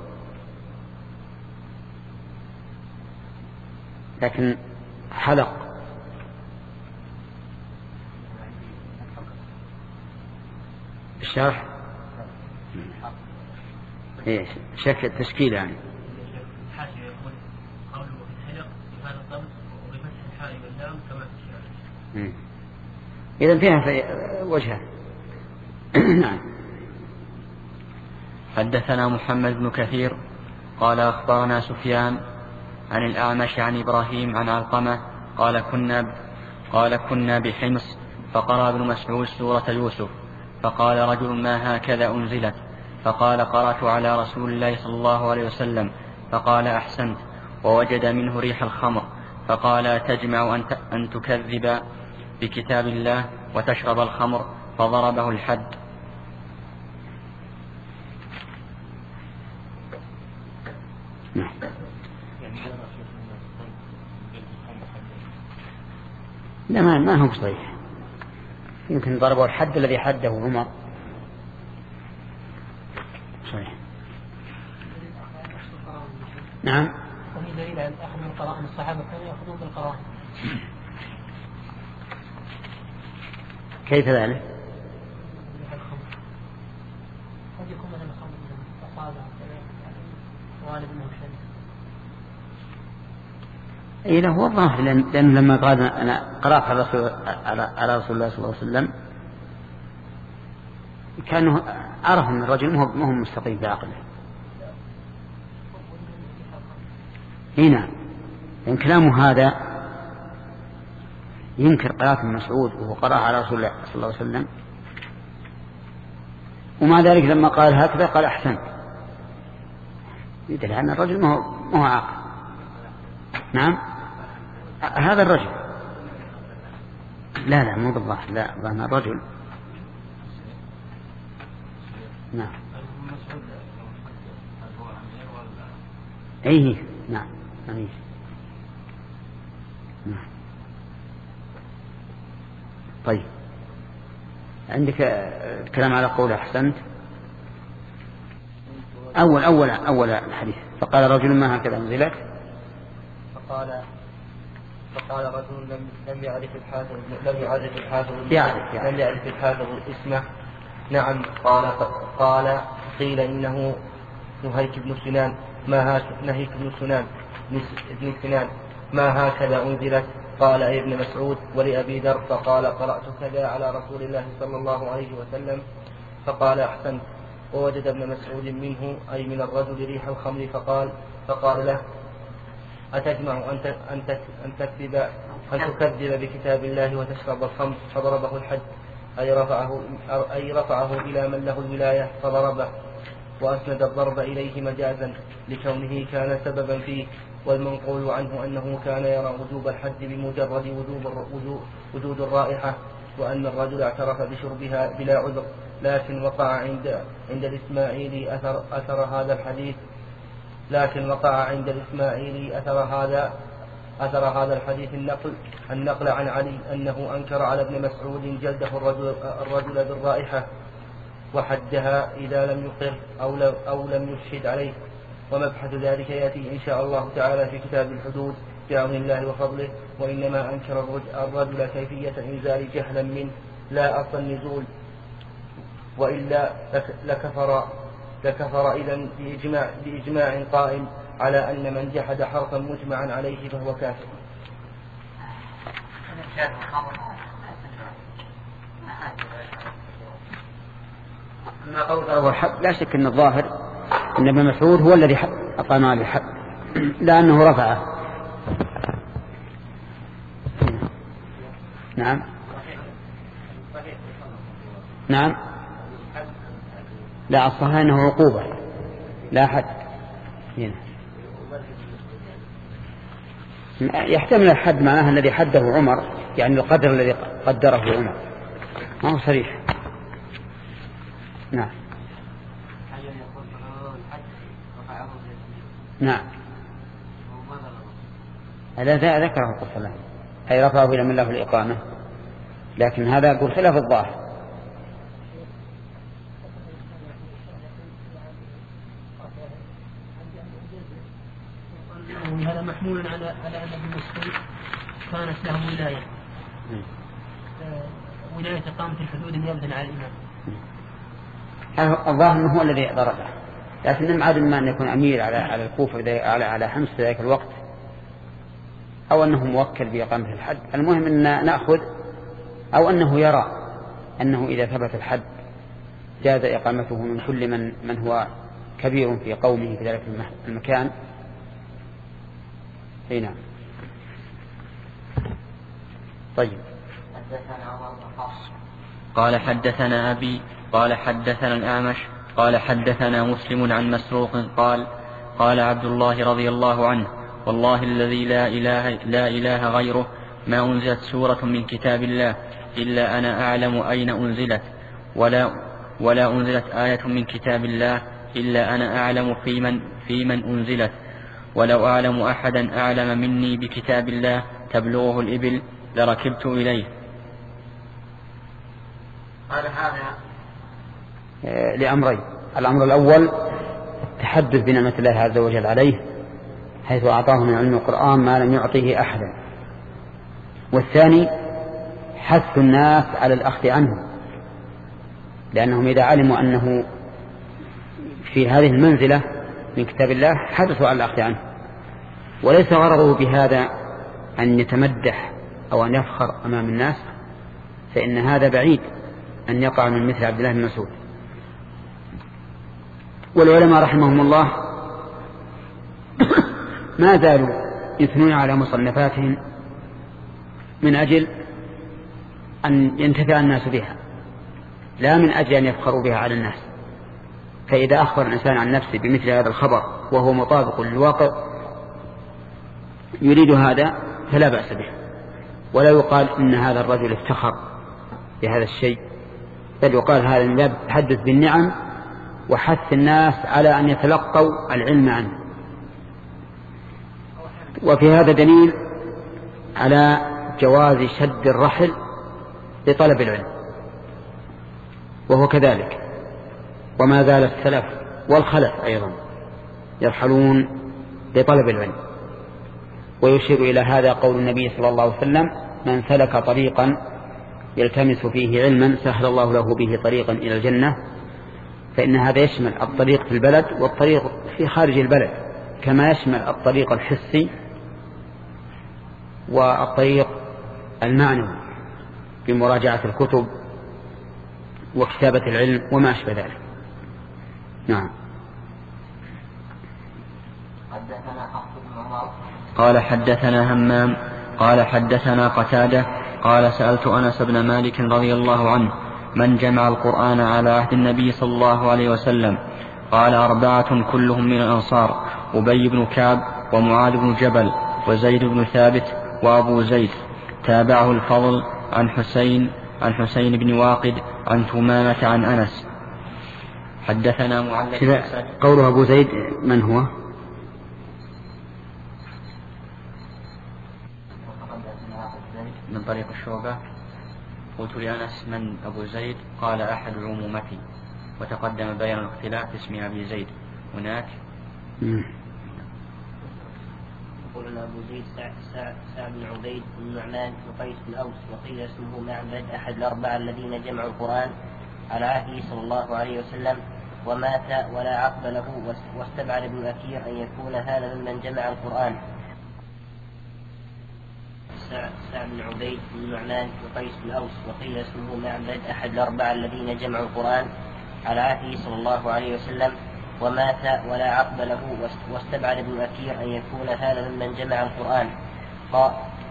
لكن حلق الشرح ايش شكل التشكيل يعني. إذن فيها في وجهه. نعم. حدثنا محمد بن كثير قال أخبرنا سفيان عن الأعمش عن إبراهيم عن علقمة قال كنا قال كنا بحمص فقرأ ابن مسعود سورة يوسف فقال رجل ما هكذا أنزلت؟ فقال قرأت على رسول الله صلى الله عليه وسلم فقال أحسنت، ووجد منه ريح الخمر فقال تجمع أن تكذب بكتاب الله وتشرب الخمر، فضربه الحد. لا ما, ما هو صحيح، يمكن ضربه الحد الذي حده عمر. صحيح. نعم. وهي دليل على أخذ من القرآن، الصحابة كانوا يأخذون بالقرآن. كيف ذلك؟ قد يكون مثل الخمر فصادع غالب منه شيء. إيه له هو الظاهر، لأن, لأن لما قال أنا قرأت على رسول, على رسول الله صلى الله عليه وسلم كانه عرف أن الرجل ما هو مستقيم بعقله. هنا لأن كلامه هذا ينكر قراءة ابن مسعود وهو قرأ على رسول الله صلى الله عليه وسلم، ومع ذلك لما قال هكذا قال أحسنت، يدل أن الرجل ما هو, ما هو عاقل. نعم. هذا الرجل لا لا مو بالله، لا ظن الرجل. نعم. أيه نعم أمير. نعم. طيب عندك كلام على قول أحسنت. أول أول أول الحديث فقال رجل ما هكذا أنزلت. فقال فقال رجل لم لم يعرف الحافظ لم يعرف الحافظ يعرف يعني. لم يعرف الحافظ اسمه. نعم. قال قال قيل إنه نهيك بن سنان. ما هك نهيك بن سنان ابن سنان ما هكذا أنزلت؟ قال أي ابن مسعود ولأبي ذر. فقال قرأت كذا على رسول الله صلى الله عليه وسلم. فقال أحسنت، ووجد ابن مسعود منه أي من الرجل ريح الخمر فقال فقال له أتجمع أن أن تكذب أن تكذب بكتاب الله وتشرب الخمر؟ فضربه الحد أي رفعه أي رفعه إلى من له الولاية فضربه، وأسند الضرب إليه مجازا لكونه كان سببا فيه، والمنقول عنه أنه كان يرى وجوب الحد بمجرد وجوب وجود الرائحة، وأن الرجل اعترف بشربها بلا عذر، لكن وقع عند عند الإسماعيلي أثر أثر هذا الحديث لكن وقع عند الإسماعيلي أثر هذا أثر هذا الحديث النقل النقل عن علي أنه أنكر على ابن مسعود جلده الرجل, الرجل بالرائحة وحدها إذا لم يقر أو, أو لم يشهد عليه. ومبحث ذلك يأتي إن شاء الله تعالى في كتاب الحدود بعون الله وفضله. وإنما أنكر الرجل كيفية إنزال جهلا منه لا أصل النزول، وإلا لكفر لكفر إذن بإجماع, بإجماع قائم على أن من جحد حرفا مجمعا عليه فهو كافر. أما قول ضرب الحد لا شك أن الظاهر أن ابن مسعود هو الذي أقام على الحد لأنه رفعه. نعم نعم لا الصحيح أنه عقوبة لا حد. هنا يحتمل الحد معناها الذي حده عمر، يعني القدر الذي قدره عمر، ما هو صريح. نعم نعم هذا ذكره القصة أي رفعه إلى من له الإقامة، لكن هذا يقول خلاف الظاهر. هذا محمول على على أن ابن مسعود كانت له ولاية ولاية إقامة الحدود نيابة على الإمام. الظاهر أنه هو الذي ضربه، لكن عاد ما أن يكون أمير على على الكوفة على على حمص في ذلك الوقت، أو أنه موكل بإقامة الحد. المهم أن نأخذ أو أنه يرى أنه إذا ثبت الحد جاز إقامته من كل من من هو كبير في قومه في ذلك المكان. هنا طيب. قال حدثنا أبي قال حدثنا الأعمش قال حدثنا مسلم عن مسروق قال قال عبد الله رضي الله عنه والله الذي لا إله, لا إله غيره ما أنزلت سورة من كتاب الله إلا أنا أعلم أين أنزلت ولا, ولا أنزلت آية من كتاب الله إلا أنا أعلم في من, في من أنزلت ولو أعلم أحدا أعلم مني بكتاب الله تبلغه الإبل لركبت إليه. هذا هذا لأمرين. الأمر الأول تحدث بنعمة الله عز وجل عليه حيث أعطاه من علم القرآن ما لم يعطيه أحدا، والثاني حث الناس على الأخذ عنه، لأنهم إذا علموا أنه في هذه المنزلة من كتاب الله حدثوا على الأخذ عنه. وليس غرضه بهذا أن يتمدح أو أن يفخر أمام الناس، فإن هذا بعيد أن يقع من مثل عبد الله بن مسعود. والعلماء رحمهم الله ما زالوا يثنون على مصنفاتهم من أجل أن ينتفع الناس بها، لا من أجل أن يفخروا بها على الناس. فإذا أخبر الإنسان عن نفسه بمثل هذا الخبر وهو مطابق للواقع يريد هذا فلا بأس به، ولا يقال إن هذا الرجل افتخر بهذا الشيء، بل يقال هذا من باب التحدث بالنعم وحث الناس على أن يتلقوا العلم عنه. وفي هذا دليل على جواز شد الرحل لطلب العلم، وهو كذلك. وما زال السلف والخلف أيضا يرحلون لطلب العلم. ويشير إلى هذا قول النبي صلى الله عليه وسلم: من سلك طريقا يلتمس فيه علما سهل الله له به طريقا إلى الجنة. فإن هذا يشمل الطريق في البلد والطريق في خارج البلد، كما يشمل الطريق الحسي والطريق المعنوي بمراجعة الكتب وكتابة العلم وما أشبه ذلك. نعم. حدثنا حفص بن عمر قال حدثنا همام قال حدثنا قتادة قال سألت أنس بن مالك رضي الله عنه من جمع القرآن على عهد النبي صلى الله عليه وسلم؟ قال أربعة كلهم من الأنصار: أبي بن كعب ومعاذ بن جبل وزيد بن ثابت وأبو زيد. تابعه الفضل عن حسين عن حسين بن واقد عن ثمامة عن أنس. حدثنا معلق. قوله أبو زيد من هو؟ من طريق الشعبة. قلت لأنس من أبو زيد؟ قال أحد عمومتي، وتقدم بيان الاختلاف اسم أبي زيد هناك. يقول أبو زيد سعد بن عبيد بن نعمان وقيس بن أوس، وقيل اسمه معبد أحد الأربعة الذين جمعوا القرآن على عهده صلى الله عليه وسلم ومات ولا عقب له، واستبعد ابن أثير أن يكون هذا ممن جمع القرآن. سعد بن عبيد بن نعمان وقيس بن أوس، وقيل اسمه معبد أحد الأربعة الذين جمعوا القرآن على عهده صلى الله عليه وسلم ومات ولا عقب له، واستبعد ابن أثير أن يكون هذا ممن جمع القرآن. قال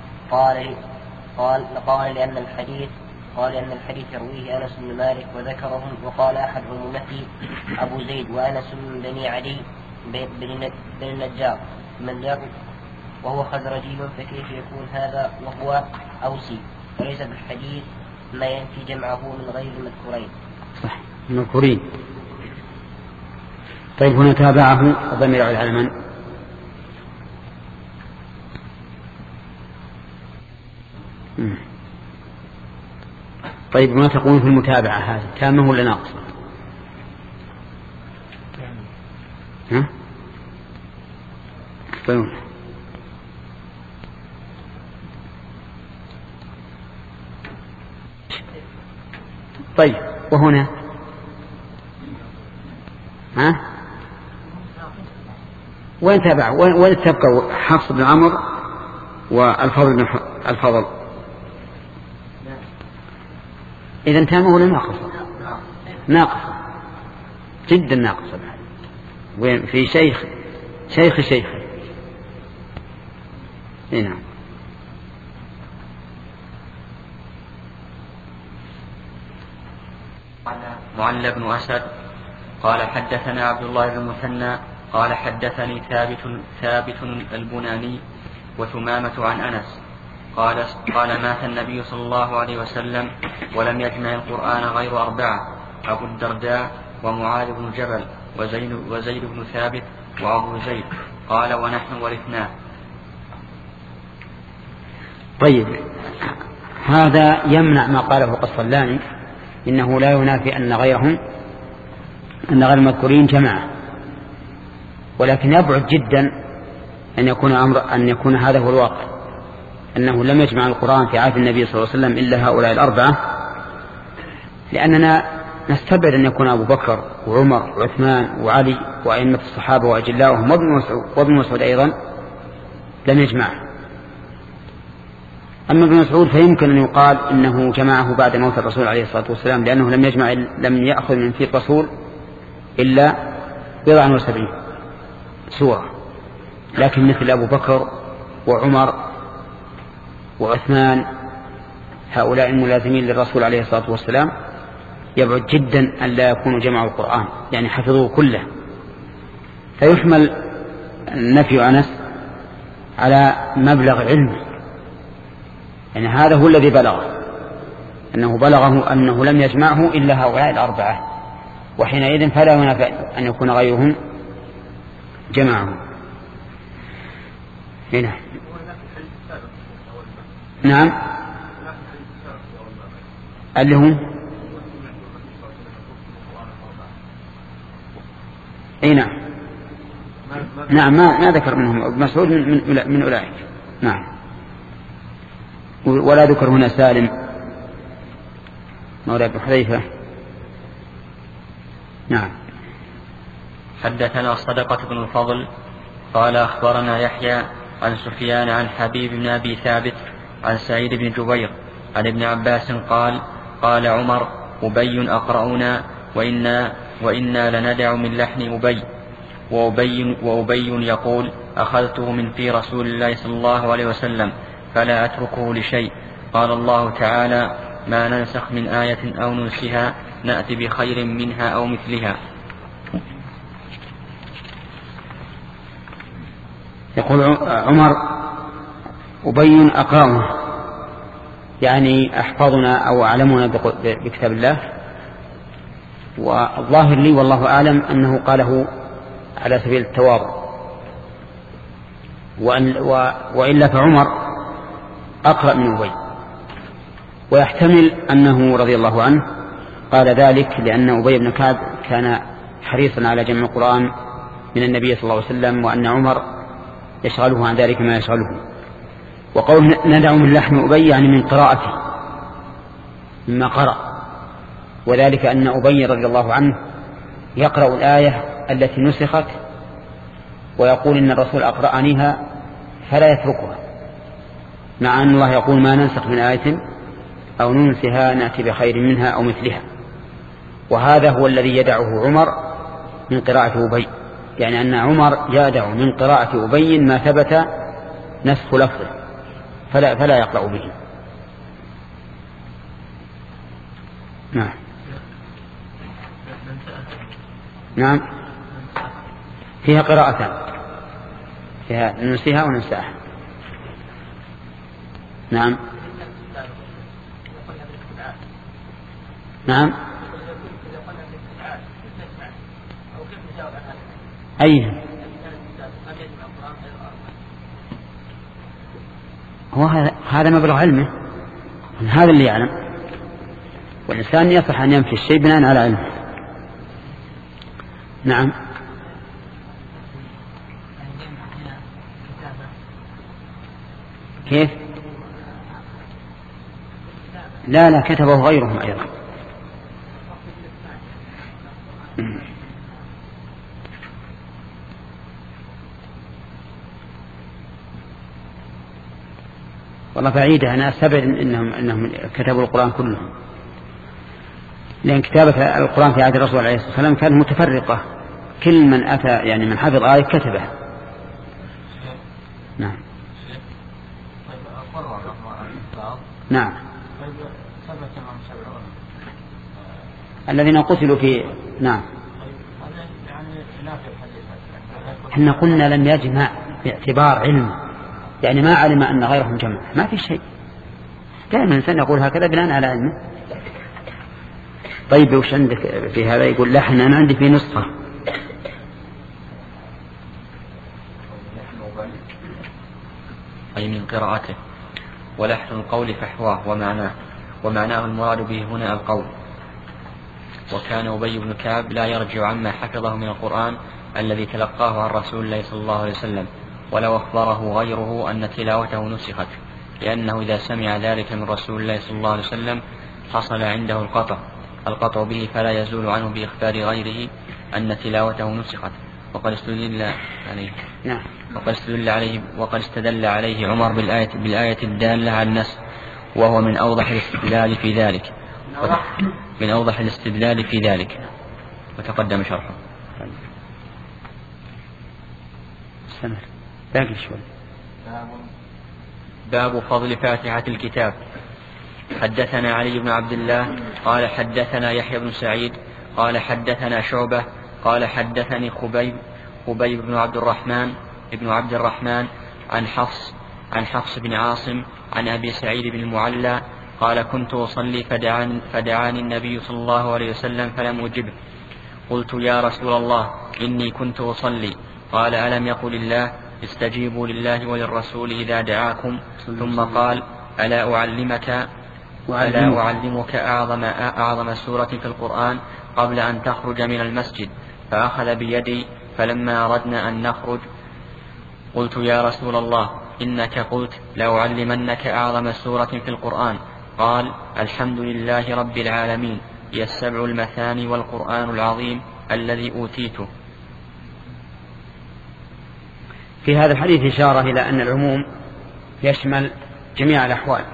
قال قال لأن الحديث قال لأن الحديث يرويه أنس بن مالك وذكرهم، وقال أحد عمومته أبو زيد وأنس من بني علي بن النجار من يروي وهو خزرجي، فكيف يكون هذا وهو أوسي؟ وليس بالحديث ما ينفي جمعه من غير المذكورين. صح، المذكورين. طيب هنا تابعه الضمير على من؟ طيب ما تقول في المتابعة هذه تامة ولا ناقصة؟ ها؟ طيب. طيب وهنا ها وين تابع وين تبقى حفص بن عمرو والفضل بن الفضل؟ إذا تامه ولا ناقصة؟ ناقصة جدا ناقصة. وين في شيخ شيخ شيخ هنا. معل بن أسد قال حدثنا عبد الله بن المثنى قال حدثني ثابت ثابت البناني وثمامة عن أنس قال قال مات النبي صلى الله عليه وسلم ولم يجمع القرآن غير أربعة: أبو الدرداء ومعاذ بن جبل وزيد, وزيد بن ثابت وأبو زيد. قال ونحن والاثنان. طيب هذا يمنع ما قاله قصلاني إنه لا ينافي أن غيرهم أن غير المذكورين جماعة، ولكن يبعد جدا أن يكون أمر أن يكون هذا هو الواقع، أنه لم يجمع القرآن في عهد النبي صلى الله عليه وسلم إلا هؤلاء الأربعة، لأننا نستبعد أن يكون أبو بكر وعمر وعثمان وعلي وأئمة الصحابة وأجلاؤهم وابن مسعود أيضا لم يجمعه. أما ابن مسعود فيمكن أن يقال إنه جمعه بعد موت الرسول عليه الصلاة والسلام، لأنه لم يجمع لم يأخذ من فيه الرسول إلا بضع وسبعين سورة، لكن مثل أبو بكر وعمر وعثمان هؤلاء الملازمين للرسول عليه الصلاة والسلام يبعد جدا أن لا يكونوا جمعوا القرآن، يعني حفظوه كله. فيحمل نفي أنس على مبلغ علمه، يعني هذا هو الذي بلغه، أنه بلغه أنه لم يجمعه إلا هؤلاء الأربعة، وحينئذ فلا ينافع أن يكون غيرهم جمعه. هنا نعم اللي هم اي نعم نعم ما, ما ذكر منهم مسعود من, من, من أولئك. نعم. ولا ذكر هنا سالم مولى ابن حذيفة. نعم. حدثنا صدقة بن الفضل قال أخبرنا يحيى عن سفيان عن حبيب بن أبي ثابت عن سعيد بن جبير عن ابن عباس قال قال عمر: أبي أقرأنا وإنا, وإنا لندع من لحن أبي وأبي, وأبي يقول أخذته من في رسول الله صلى الله عليه وسلم فلا أتركه لشيء. قال الله تعالى ما ننسخ من آية أو ننسها نأتي بخير منها أو مثلها. يقول عمر أبي أقرأنا يعني أحفظنا أو أعلمنا بكتاب الله، والظاهر لي والله أعلم أنه قاله على سبيل التواضع، وإلا فعمر أقرأ من أبي، ويحتمل أنه رضي الله عنه قال ذلك لأن أبي بن كعب كان حريصا على جمع القرآن من النبي صلى الله عليه وسلم، وأن عمر يشغله عن ذلك ما يشغله. وقول ندع من لحن أبي يعني من قراءته مما قرأ، وذلك أن أبي رضي الله عنه يقرأ الآية التي نسخت ويقول إن الرسول أقرأنيها فلا يتركها، مع أن الله يقول ما ننسخ من آية أو ننسها نأتي بخير منها أو مثلها. وهذا هو الذي يدعه عمر من قراءة أبي، يعني أن عمر يدع من قراءة أبي ما ثبت نسخ لفظه فلا, فلا يقرأ به. نعم نعم فيها قراءتان، فيها ننسيها وننساها. نعم نعم أي هو هذا مبلغ علمه، هذا اللي يعلم، والإنسان يصح أن ينفي الشيء بناء على علمه. نعم كيف؟ لا لا كتبه غيرهم أيضا. والله بعيدة، أنا أستبعد إنهم, إنهم كتبوا القرآن كلهم، لأن كتابة القرآن في عهد الرسول عليه الصلاة والسلام كانت متفرقة، كل من أتى يعني من حفظ آية كتبها. نعم نعم الذين قتلوا في نعم احنا قلنا لم يجمع باعتبار علم، يعني ما علم أن غيرهم جمع، ما في شيء، دائما الإنسان يقول هكذا بناء على علمه. طيب وش عندك في هذا؟ يقول لحن، أنا عندي في نسخة أي من قراءته، ولحن القول فحواه ومعناه، ومعناه المراد به هنا القول. وكان أبي بن كعب لا يرجع عما حفظه من القرآن الذي تلقاه عن رسول الله صلى الله عليه وسلم، ولو أخبره غيره أن تلاوته نسخت، لأنه إذا سمع ذلك من رسول الله صلى الله عليه وسلم حصل عنده القطع القطع به، فلا يزول عنه بإخبار غيره أن تلاوته نسخت. وقد استدل عليه نعم وقد استدل عليه وقد استدل عليه عمر بالآية بالآية الدالة على النسخ، وهو من أوضح الاستدلال في ذلك من أوضح الاستدلال في ذلك وتقدم شرحه. سنة باقي شوي. باب فضل فاتحة الكتاب. حدثنا علي بن عبد الله قال حدثنا يحيى بن سعيد قال حدثنا شعبة قال حدثني خبيب خبيب بن عبد الرحمن ابن عبد الرحمن عن حفص عن حفص بن عاصم عن أبي سعيد بن المعلى قال كنت أصلي فدعاني, فدعاني النبي صلى الله عليه وسلم فلم أجبه. قلت يا رسول الله إني كنت أصلي. قال ألم يقل الله استجيبوا لله وللرسول إذا دعاكم. ثم قال ألا أعلمك ألا أعلمك أعظم, أعظم سورة في القرآن قبل أن تخرج من المسجد؟ فأخذ بيدي فلما أردنا أن نخرج قلت يا رسول الله إنك قلت لأعلمنك أعظم سورة في القرآن. قال الحمد لله رب العالمين، هي السبع المثاني والقرآن العظيم الذي أوتيته. في هذا الحديث إشارة إلى أن العموم يشمل جميع الأحوال،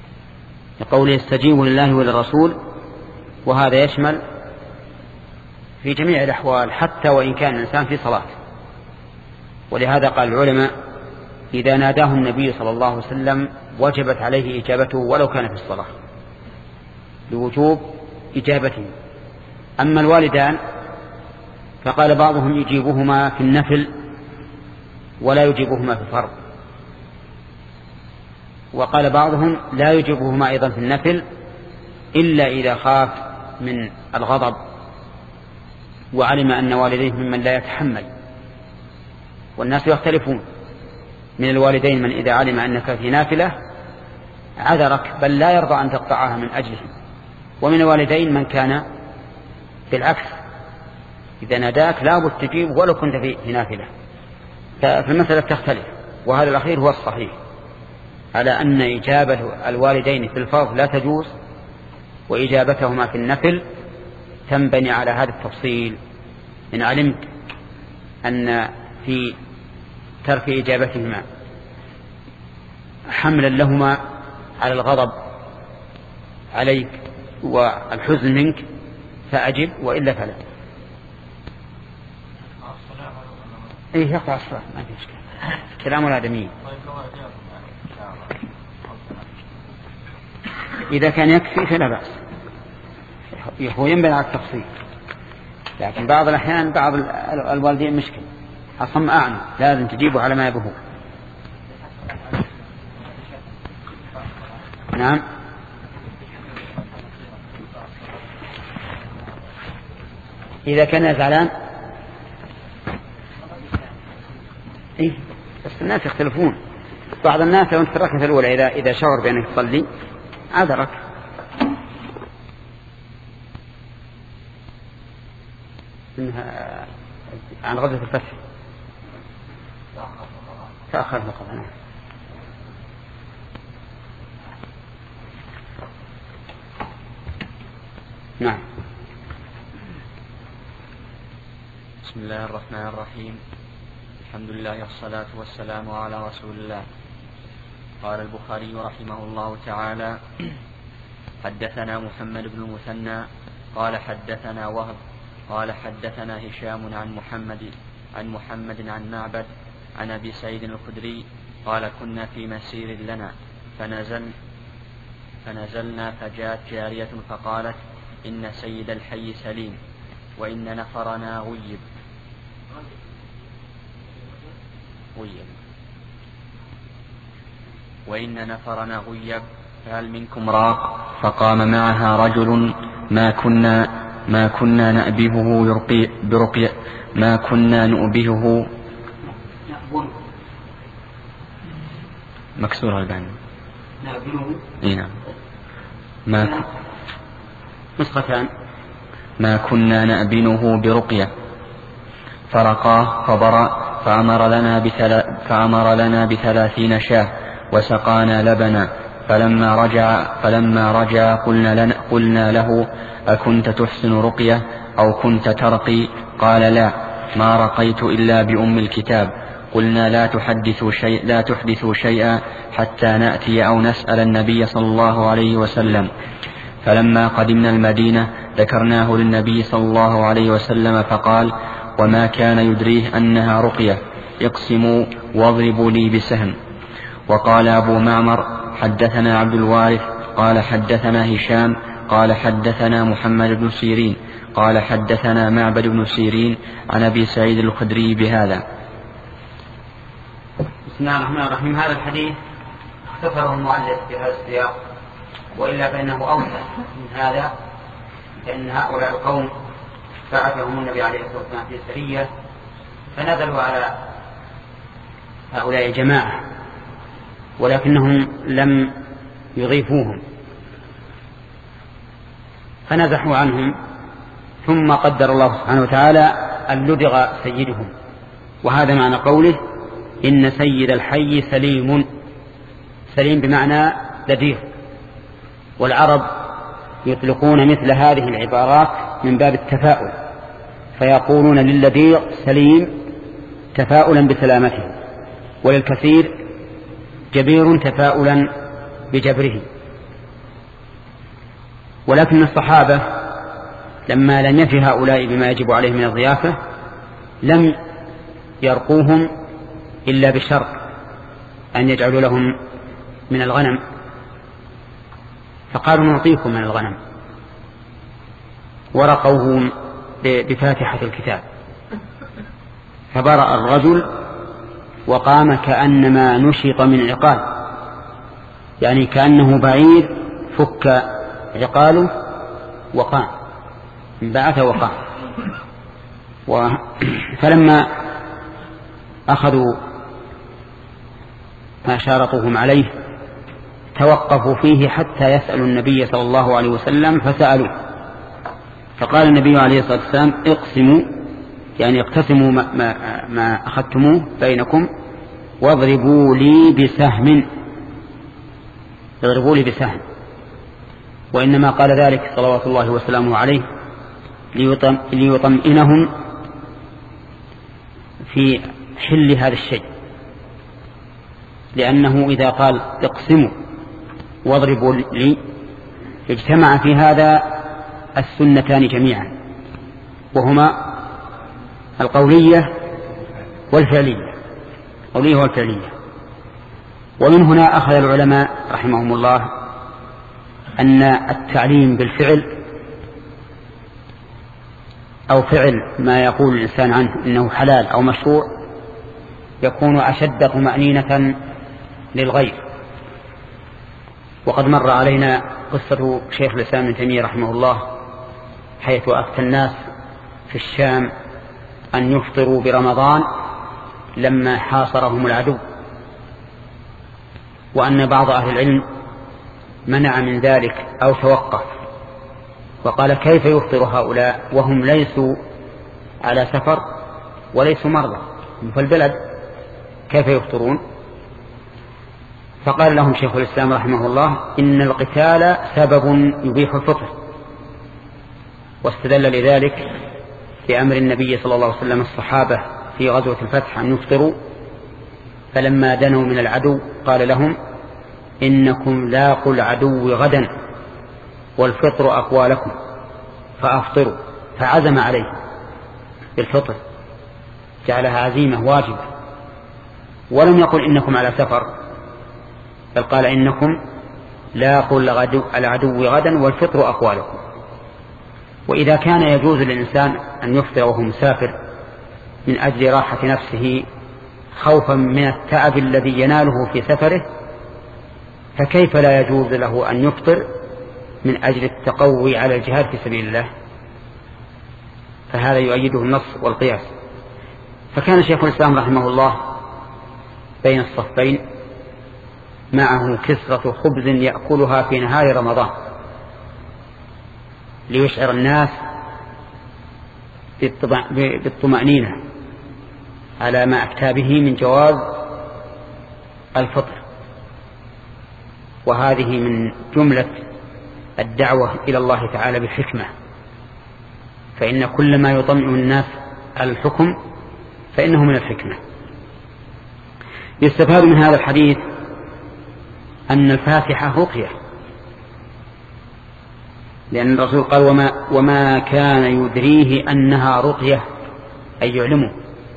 لقوله استجيبوا لله وللرسول، وهذا يشمل في جميع الأحوال حتى وإن كان الإنسان في صلاة. ولهذا قال العلماء إذا ناداه النبي صلى الله عليه وسلم وجبت عليه إجابته ولو كان في الصلاة لوجوب إجابته. أما الوالدان فقال بعضهم يجيبهما في النفل ولا يجيبهما في الفرض، وقال بعضهم لا يجيبهما أيضا في النفل إلا إذا خاف من الغضب وعلم أن والديه ممن لا يتحمل. والناس يختلفون، من الوالدين من إذا علم أنك في نافلة عذرك بل لا يرضى أن تقطعها من أجله، ومن الوالدين من كان بالعكس إذا ناداك لا بد تجيب ولو كنت في نافلة. فالمسألة تختلف، وهذا الأخير هو الصحيح على أن إجابة الوالدين في الفرض لا تجوز، وإجابتهما في النفل تنبني على هذا التفصيل. إن علمت أن في ترك إجابتهما حملا لهما على الغضب عليك والحزن منك فأجب، وإلا فلا. إيه يقطع الصلاة ما في إشكال، كلام الآدميين. إذا كان يكفي فلا بأس، هو ينبغي على التفصيل. لكن بعض الأحيان بعض الوالدين مشكل أصم أعنى لازم تجيبه على ما يبهو. نعم إذا كان زعلان إيه بس الناس يختلفون. بعض الناس لو انت في الركعة الأولى إذا إذا شعر بأنك تصلي عذرك. إنها عن غزوة الفتح تأخر فقط. نعم. بسم الله الرحمن الرحيم. الحمد لله والصلاة والسلام على رسول الله. قال البخاري رحمه الله تعالى: حدثنا محمد بن المثنى قال حدثنا وهب قال حدثنا هشام عن محمد عن محمد عن معبد عن أبي سعيد الخدري قال: كنا في مسير لنا فنزل فنزلنا فجاءت جارية فقالت: إن سيد الحي سليم وإن نفرنا غيب غيب وإن نفرنا غيب فهل منكم راق؟ فقام معها رجل ما كنا ما كنا نأبهه يرقي برقية ما كنا نؤبهه مكسور البان نعم ما نسختان ما كنا نأبنه برقية فرقاه فبرأ فأمر لنا, بثلا فأمر لنا بثلاثين شاة وسقانا لبنا. فلما رجع, فلما رجع قلنا, لنا قلنا له: أكنت تحسن رقية أو كنت ترقي؟ قال: لا، ما رقيت إلا بأم الكتاب. قلنا: لا تحدثوا شيء لا تحدثوا شيئا حتى نأتي أو نسأل النبي صلى الله عليه وسلم. فلما قدمنا المدينة ذكرناه للنبي صلى الله عليه وسلم فقال: وما كان يدريه أنها رقية، اقسموا واضربوا لي بسهم. وقال أبو معمر: حدثنا عبد الوارث قال حدثنا هشام قال حدثنا محمد بن سيرين قال حدثنا معبد بن سيرين عن أبي سعيد الخدري بهذا. بسم الله الرحمن الرحيم. هذا الحديث اختصره المؤلف في هذا السياق، وإلا فإنه أوسع من هذا، فإن هؤلاء القوم بعثهم النبي عليه الصلاة والسلام في سرية فنزلوا على هؤلاء الجماعة ولكنهم لم يضيفوهم فنزحوا عنهم، ثم قدر الله سبحانه وتعالى أن لدغ سيدهم. وهذا معنى قوله: إن سيد الحي سليم. سليم بمعنى لديغ، والعرب يطلقون مثل هذه العبارات من باب التفاؤل، فيقولون للذيغ سليم تفاؤلا بسلامته، وللكثير جبير تفاؤلا بجبره. ولكن الصحابة لما لم يفي هؤلاء بما يجب عليهم من الضيافة لم يرقوهم إلا بشرط أن يجعلوا لهم من الغنم، فقالوا نعطيكم من الغنم، ورقوه بفاتحة الكتاب، فبرأ الرجل وقام كأنما نشط من عقال، يعني كأنه بعير فك عقاله وقام، انبعث وقام. فلما أخذوا ما شارطوهم عليه توقفوا فيه حتى يسألوا النبي صلى الله عليه وسلم، فسألوه، فقال النبي عليه الصلاة والسلام اقسموا، يعني اقتسموا ما, ما, ما أخذتموه بينكم واضربوا لي بسهم، اضربوا لي بسهم. وإنما قال ذلك صلوات الله وسلامه عليه ليطم ليطمئنهم في حل هذا الشيء، لأنه إذا قال اقسموا واضربوا لي اجتمع في هذا السنتان جميعا، وهما القولية والفعلية، القولية والفعلية. ومن هنا أخذ العلماء رحمهم الله أن التعليم بالفعل أو فعل ما يقول الإنسان عنه إنه حلال أو مشروع يكون أشد طمأنينة للغير. وقد مر علينا قصة شيخ الإسلام ابن تيمية رحمه الله حيث أفتى الناس في الشام أن يفطروا برمضان لما حاصرهم العدو، وأن بعض أهل العلم منع من ذلك أو توقف وقال كيف يفطر هؤلاء وهم ليسوا على سفر وليسوا مرضى في البلد، كيف يفطرون؟ فقال لهم شيخ الإسلام رحمه الله إن القتال سبب يبيح الفطر، واستدل لذلك بأمر النبي صلى الله عليه وسلم الصحابة في غزوة الفتح أن يفطروا، فلما دنوا من العدو قال لهم إنكم لاقوا العدو غدا والفطر أقوى لكم فأفطروا، فعزم عليه بالفطر، جعلها عزيمة واجبة، ولم يقل إنكم على سفر، بل قال إنكم لاقوا العدو غدا والفطر أقوى لكم. وإذا كان يجوز للإنسان أن يفطر وهو مسافر من أجل راحة نفسه خوفا من التعب الذي يناله في سفره، فكيف لا يجوز له أن يفطر من أجل التقوي على الجهاد في سبيل الله؟ فهذا يؤيده النص والقياس. فكان شيخ الإسلام رحمه الله بين الصفين معه كسرة خبز يأكلها في نهار رمضان ليشعر الناس بالطمأنينة على ما أفتى به من جواز الفطر. وهذه من جملة الدعوة إلى الله تعالى بالحكمة، فإن كل ما يطمئن الناس على الحكم فإنه من الحكمة. يستفاد من هذا الحديث أن الفاتحة رقية، لأن الرسول قال وما, وما كان يدريه أنها رقية أي يعلمه،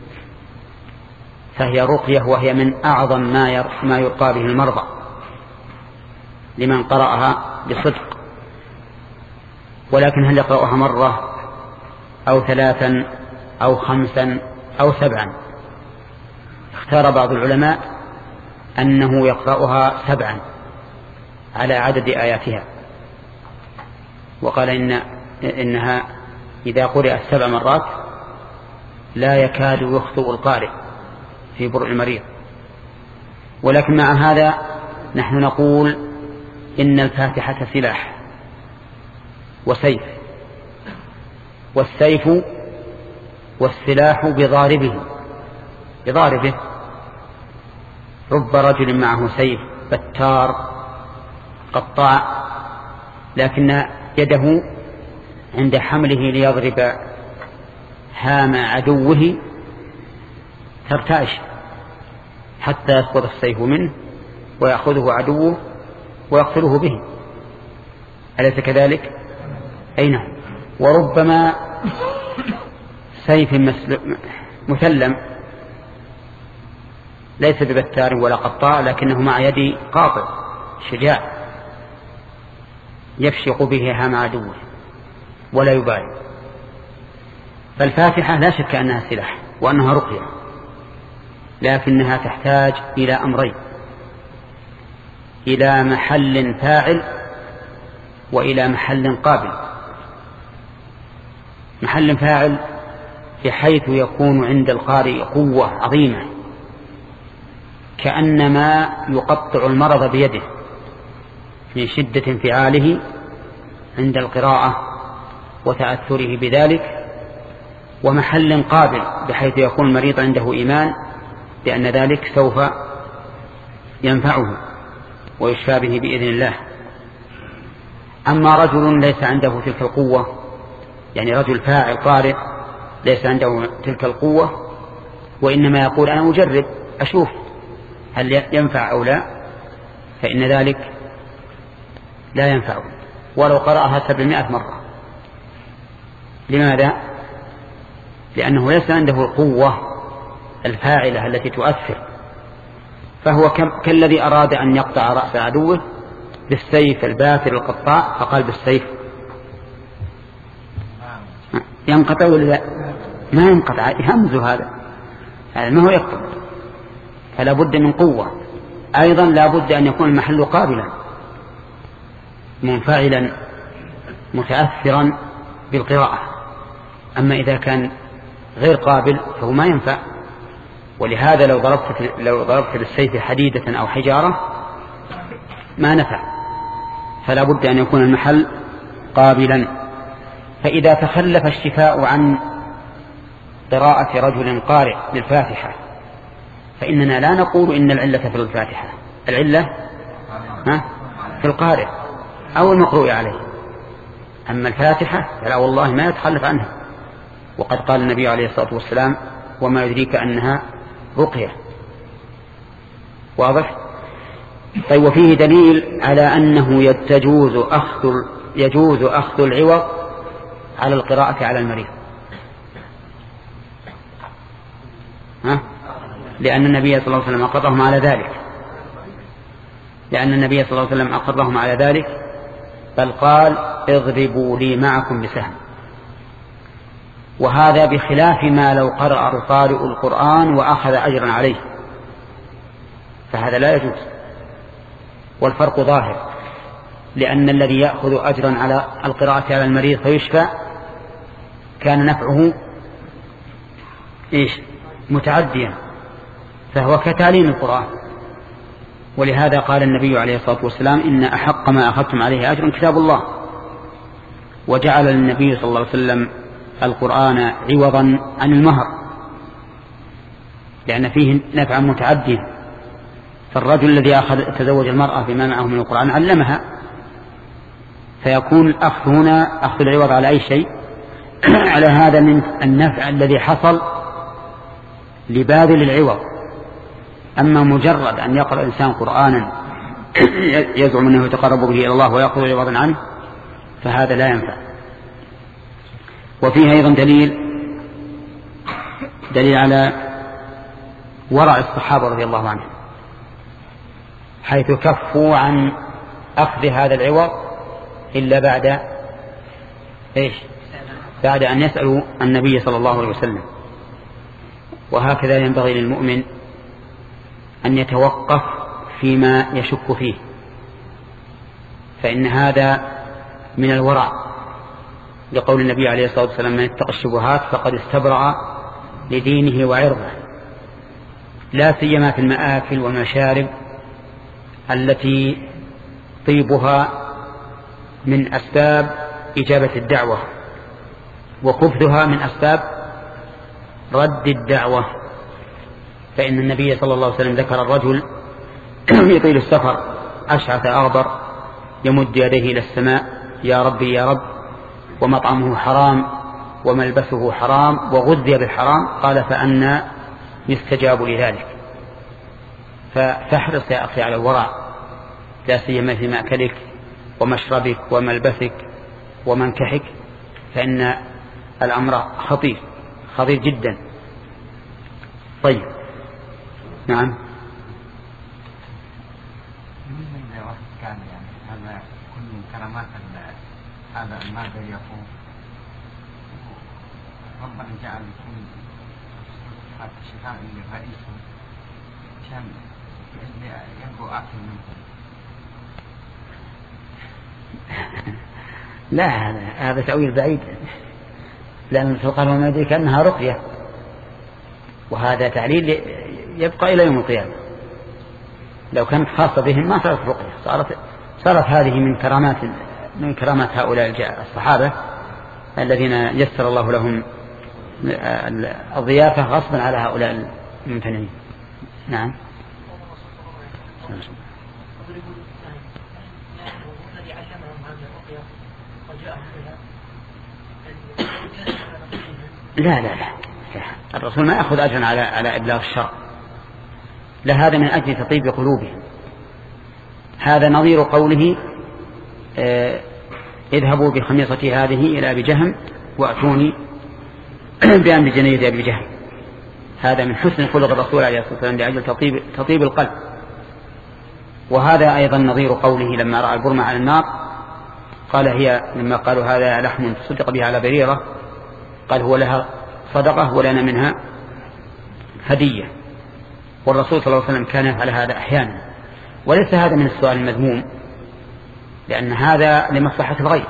فهي رقية وهي من أعظم ما ما يرقى به المرضى لمن قرأها بصدق. ولكن هل يقرأها مرة أو ثلاثا أو خمسا أو سبعا؟ اختار بعض العلماء أنه يقرأها سبعا على عدد آياتها، وقال إن إنها إذا قرأت سبع مرات لا يكاد يخطئ القارئ في برء المريض. ولكن مع هذا نحن نقول إن الفاتحة سلاح وسيف، والسيف والسلاح بضاربه بضاربه رب رجل معه سيف بتار قطاع، لكن يده عند حمله ليضرب هام عدوه ترتعش حتى يسقط السيف منه ويأخذه عدوه ويقتله به، أليس كذلك؟ أي نعم. وربما سيف مثلم ليس ببتار ولا قطاع، لكنه مع يد قاطع شجاع يفشق به هام عدوه ولا يبالي. فالفاتحة لا شك أنها سلاح وأنها رقية، لكنها تحتاج إلى أمرين: إلى محل فاعل وإلى محل قابل. محل فاعل بحيث يكون عند القارئ قوة عظيمة كأنما يقطع المرض بيده من شدة انفعاله عند القراءة وتأثره بذلك. ومحل قابل بحيث يكون المريض عنده إيمان بأن ذلك سوف ينفعه ويشفى به بإذن الله. أما رجل ليس عنده تلك القوة، يعني رجل فاعل قارئ ليس عنده تلك القوة وإنما يقول أنا أجرب أشوف هل ينفع أو لا، فإن ذلك لا ينفع ولو قرأها سبعمائة مرة. لماذا؟ لأنه ليس عنده القوة الفاعلة التي تؤثر، فهو كالذي أراد أن يقطع رأس عدوه بالسيف الباتر القطاع، فقال بالسيف ينقطع ولا لا؟ ما ينقطع، يهمز هذا هذا ما هو يقطع. فلا بد من قوة. أيضا لا بد أن يكون المحل قابلا منفعلا متأثرا بالقراءة. أما إذا كان غير قابل فهو ما ينفع. ولهذا لو ضربت لو ضربت بالسيف حديدة أو حجارة ما نفع. فلا بد أن يكون المحل قابلا. فإذا تخلف الشفاء عن قراءة رجل قارئ للفاتحة فإننا لا نقول إن العلة في الفاتحة، العلة في القارئ أو المقروء عليه. أما الفاتحة فلا والله ما يتخلف عنها، وقد قال النبي عليه الصلاة والسلام وما يدريك أنها رقية. واضح؟ طيب، وفيه دليل على أنه يجوز أخذ يجوز أخذ العوض على القراءة على المريض. ها؟ لأن النبي صلى الله عليه وسلم أقرهم على ذلك لأن النبي صلى الله عليه وسلم أقرهم على ذلك بل قال اضربوا لي معكم بسهم. وهذا بخلاف ما لو قرأ القارئ القرآن وأخذ أجرا عليه، فهذا لا يجوز. والفرق ظاهر، لأن الذي يأخذ أجرا على القراءة على المريض فيشفى كان نفعه إيش؟ متعديا، فهو كتعليم القرآن. ولهذا قال النبي عليه الصلاة والسلام إن أحق ما أخذتم عليه أجرا كتاب الله. وجعل النبي صلى الله عليه وسلم القرآن عوضا عن المهر لأن فيه نفعا متعديا. فالرجل الذي أخذ تزوج المرأة بما معه من القرآن علمها، فيكون الأخذ هنا أخذ العوض على أي شيء على هذا من النفع الذي حصل لباذل العوض. أما مجرد أن يقرأ الإنسان قرآنا يزعم أنه يتقرب به إلى الله ويأخذ عوضا عنه فهذا لا ينفع. وفيه أيضا دليل دليل على ورع الصحابة رضي الله عنهم، حيث كفوا عن أخذ هذا العوض إلا بعد إيش؟ بعد أن يسألوا النبي صلى الله عليه وسلم. وهكذا ينبغي للمؤمن أن يتوقف فيما يشك فيه، فإن هذا من الورع، لقول النبي عليه الصلاة والسلام من اتقى الشبهات فقد استبرأ لدينه وعرضه، لا سيما في المآكل والمشارب التي طيبها من أسباب إجابة الدعوة وخبثها من أسباب رد الدعوة. فإن النبي صلى الله عليه وسلم ذكر الرجل يطيل السفر أشعث أغبر يمد يديه إلى السماء يا ربي يا رب، ومطعمه حرام وملبسه حرام وغذي بالحرام، قال فأنا يستجاب لذلك. فاحرص يا أخي على الورع، لا سيما في مأكلك ومشربك وملبسك ومنكحك، فإن الأمر خطير خطير جدا. طيب نعم. كان يعني هذا كل من كرامات هذا المادة يقوم ربنا جعل كل هذا الشفاء للرئيس عشان ينبو أكثر منكم. لا هذا هذا تأويل بعيد، لأن الفقهاء ما يدري كأنها رقية، وهذا تعليل يبقى إلى يوم القيامة. لو كانت خاصة بهم ما صارت رقية، صارت صارت هذه من كرامات من كرامات هؤلاء الصحابة الذين يسر الله لهم الضيافة غصبا على هؤلاء الممتنعين. نعم. لا لا لا الرسول ما يأخذ أجرا على على إبلاغ الشرع، لا هذا من أجل تطيب قلوبهم. هذا نظير قوله آه اذهبوا بخميصتي هذه إلى أبي جهم وأتوني بأمر جنيد أبي جهم. هذا من حسن خلق الرسول عليه الصلاة والسلام لأجل تطيب, تطيب القلب. وهذا أيضا نظير قوله لما رأى البرمة على النار قال هي لما قالوا هذا لحم تصدق به على بريرة قال هو لها صدقة ولنا منها هدية. والرسول صلى الله عليه وسلم كان يفعل هذا أحيانا، وليس هذا من السؤال المذموم، لأن هذا لمصلحة الغير.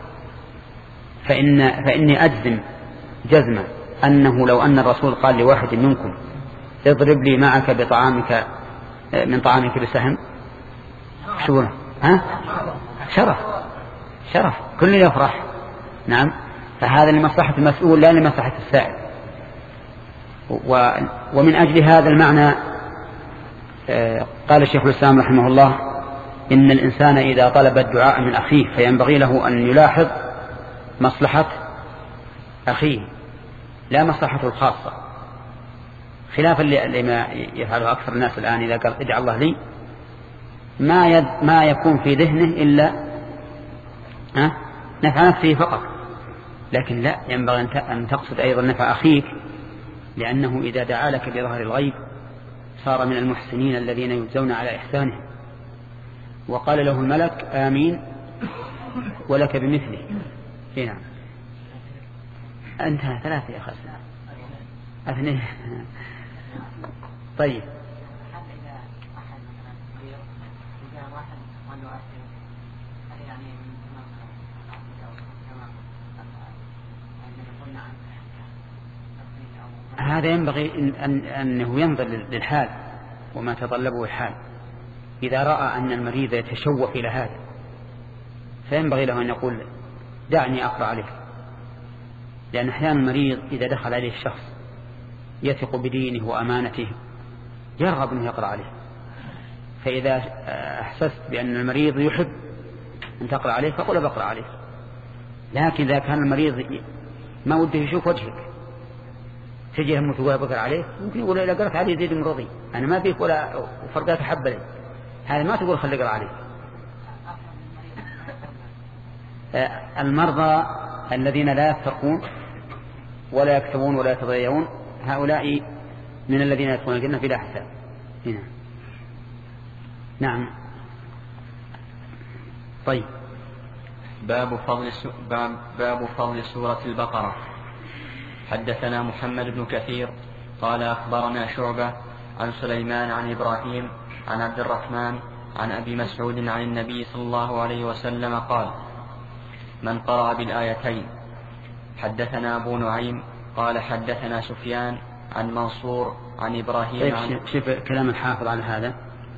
فإن فإني أجزم جزما أنه لو أن الرسول قال لواحد منكم اضرب لي معك بطعامك من طعامك بسهم شو ها شرف شرف كل يفرح. نعم. فهذا لمصلحة المسؤول لا لمصلحة السائل. ومن أجل هذا المعنى قال الشيخ الإسلام رحمه الله إن الإنسان إذا طلب الدعاء من أخيه فينبغي له أن يلاحظ مصلحة أخيه لا مصلحته الخاصة، خلافا لما يفعله أكثر الناس الآن. إذا قال ادعى الله لي ما يد ما يكون في ذهنه إلا ها نفع نفسه فقط، لكن لا ينبغي أن تقصد أيضا نفع أخيك، لأنه إذا دعا لك بظهر الغيب صار من المحسنين الذين يجزون على إحسانه. وقال له الملك آمين ولك بمثله. هنا أنت ثلاثة يا خسنا اثنين. طيب هذا ينبغي إن أن أنه ينظر للحال وما تطلبه الحال. إذا رأى أن المريض يتشوف إلى هذا فينبغي له أن يقول دعني أقرأ عليك، لأن أحيانا المريض إذا دخل عليه الشخص يثق بدينه وأمانته يرغب أن يقرأ عليه. فإذا أحسست بأن المريض يحب أن تقرأ عليه فقل بقرأ عليه. لكن إذا كان المريض ما وده يشوف وجهك تجي هم تقول بقرأ عليه، ممكن يقول إذا قرأت عليه زيد من رضي أنا ما فيك ولا فرقات حب لي، هذا ما تقول خلي اقرأ عليه. المرضى الذين لا يتقون ولا يكتبون ولا يتضيعون هؤلاء من الذين يدخلون الجنة بلا حساب. هنا نعم. طيب باب فضل باب, باب فضل سورة البقرة. حدثنا محمد بن كثير قال أخبرنا شعبة عن سليمان عن إبراهيم عن عبد الرحمن عن أبي مسعود عن النبي صلى الله عليه وسلم قال من قرأ بالآيتين. حدثنا أبو نعيم قال حدثنا سفيان عن منصور عن إبراهيم طيب عن شوف كلام الحافظ على هذا.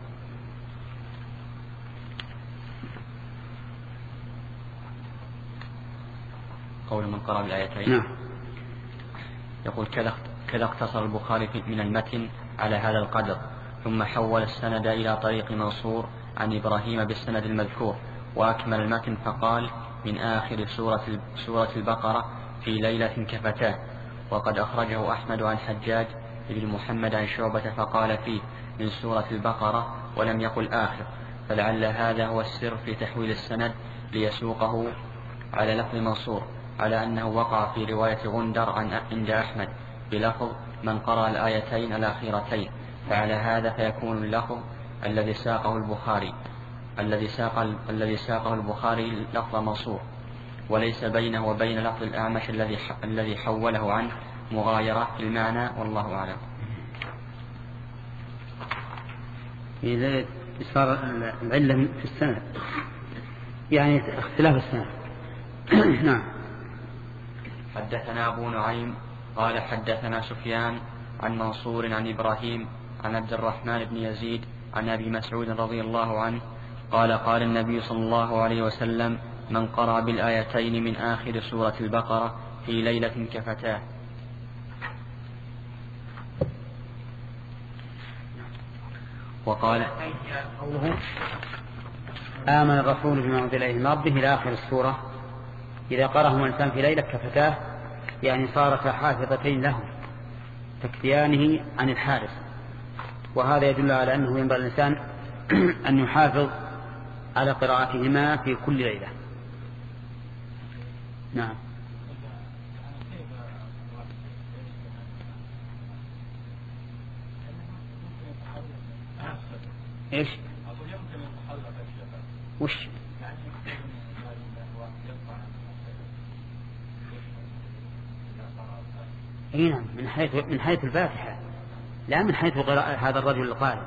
قول من قرأ بالآيتين. نعم. يقول كذا اقتصر البخاري من المتن على هذا القدر، ثم حول السند إلى طريق منصور عن إبراهيم بالسند المذكور، وأكمل المتن فقال من آخر سورة, سورة البقرة في ليلة كفتاه. وقد أخرجه أحمد عن حجاج بن محمد عن شعبة فقال فيه من سورة البقرة ولم يقل آخر، فلعل هذا هو السر في تحويل السند ليسوقه على لفظ منصور. على أنه وقع في رواية غندر عن عند أحمد بلفظ من قرأ الآيتين الأخيرتين، فعلى هذا فيكون اللفظ الذي ساقه البخاري الذي ساق الذي ساقه البخاري لفظ منصور، وليس بينه وبين لفظ الأعمش الذي الذي حوله عنه مغايرة في المعنى، والله أعلم. إذا صار العلة في السنة يعني اختلاف السنة. نعم. حدثنا أبو نعيم قال حدثنا سفيان عن منصور عن إبراهيم عن عبد الرحمن بن يزيد عن أبي مسعود رضي الله عنه قال قال النبي صلى الله عليه وسلم من قرأ بالآيتين من آخر سورة البقرة في ليلة كفتاه. وقال قوله آمن الرسول بما أنزل إليه من ربه إلى آخر السورة، إذا قرأهما الإنسان في ليلة كفتاه يعني صارتا حافظتين له تكفيانه عن الحارس، وهذا يدل على أنه ينبغي الإنسان أن يحافظ على قراءتهما في كل ليلة. نعم. إيش؟ وش؟ اي نعم، من حيث من حيث الفاتحة، لا من حيث قراءة هذا الرجل القارئ.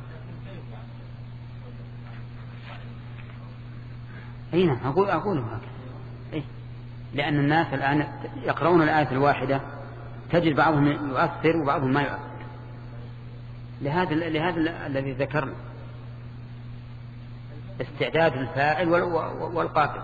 اي نعم، اقول اقوله هكذا. إيه؟ لأن الناس الآن يقرؤون الآية الواحدة، تجد بعضهم يؤثر وبعضهم ما يؤثر، لهذا لهذا الذي ذكرنا استعداد الفاعل والقاتل.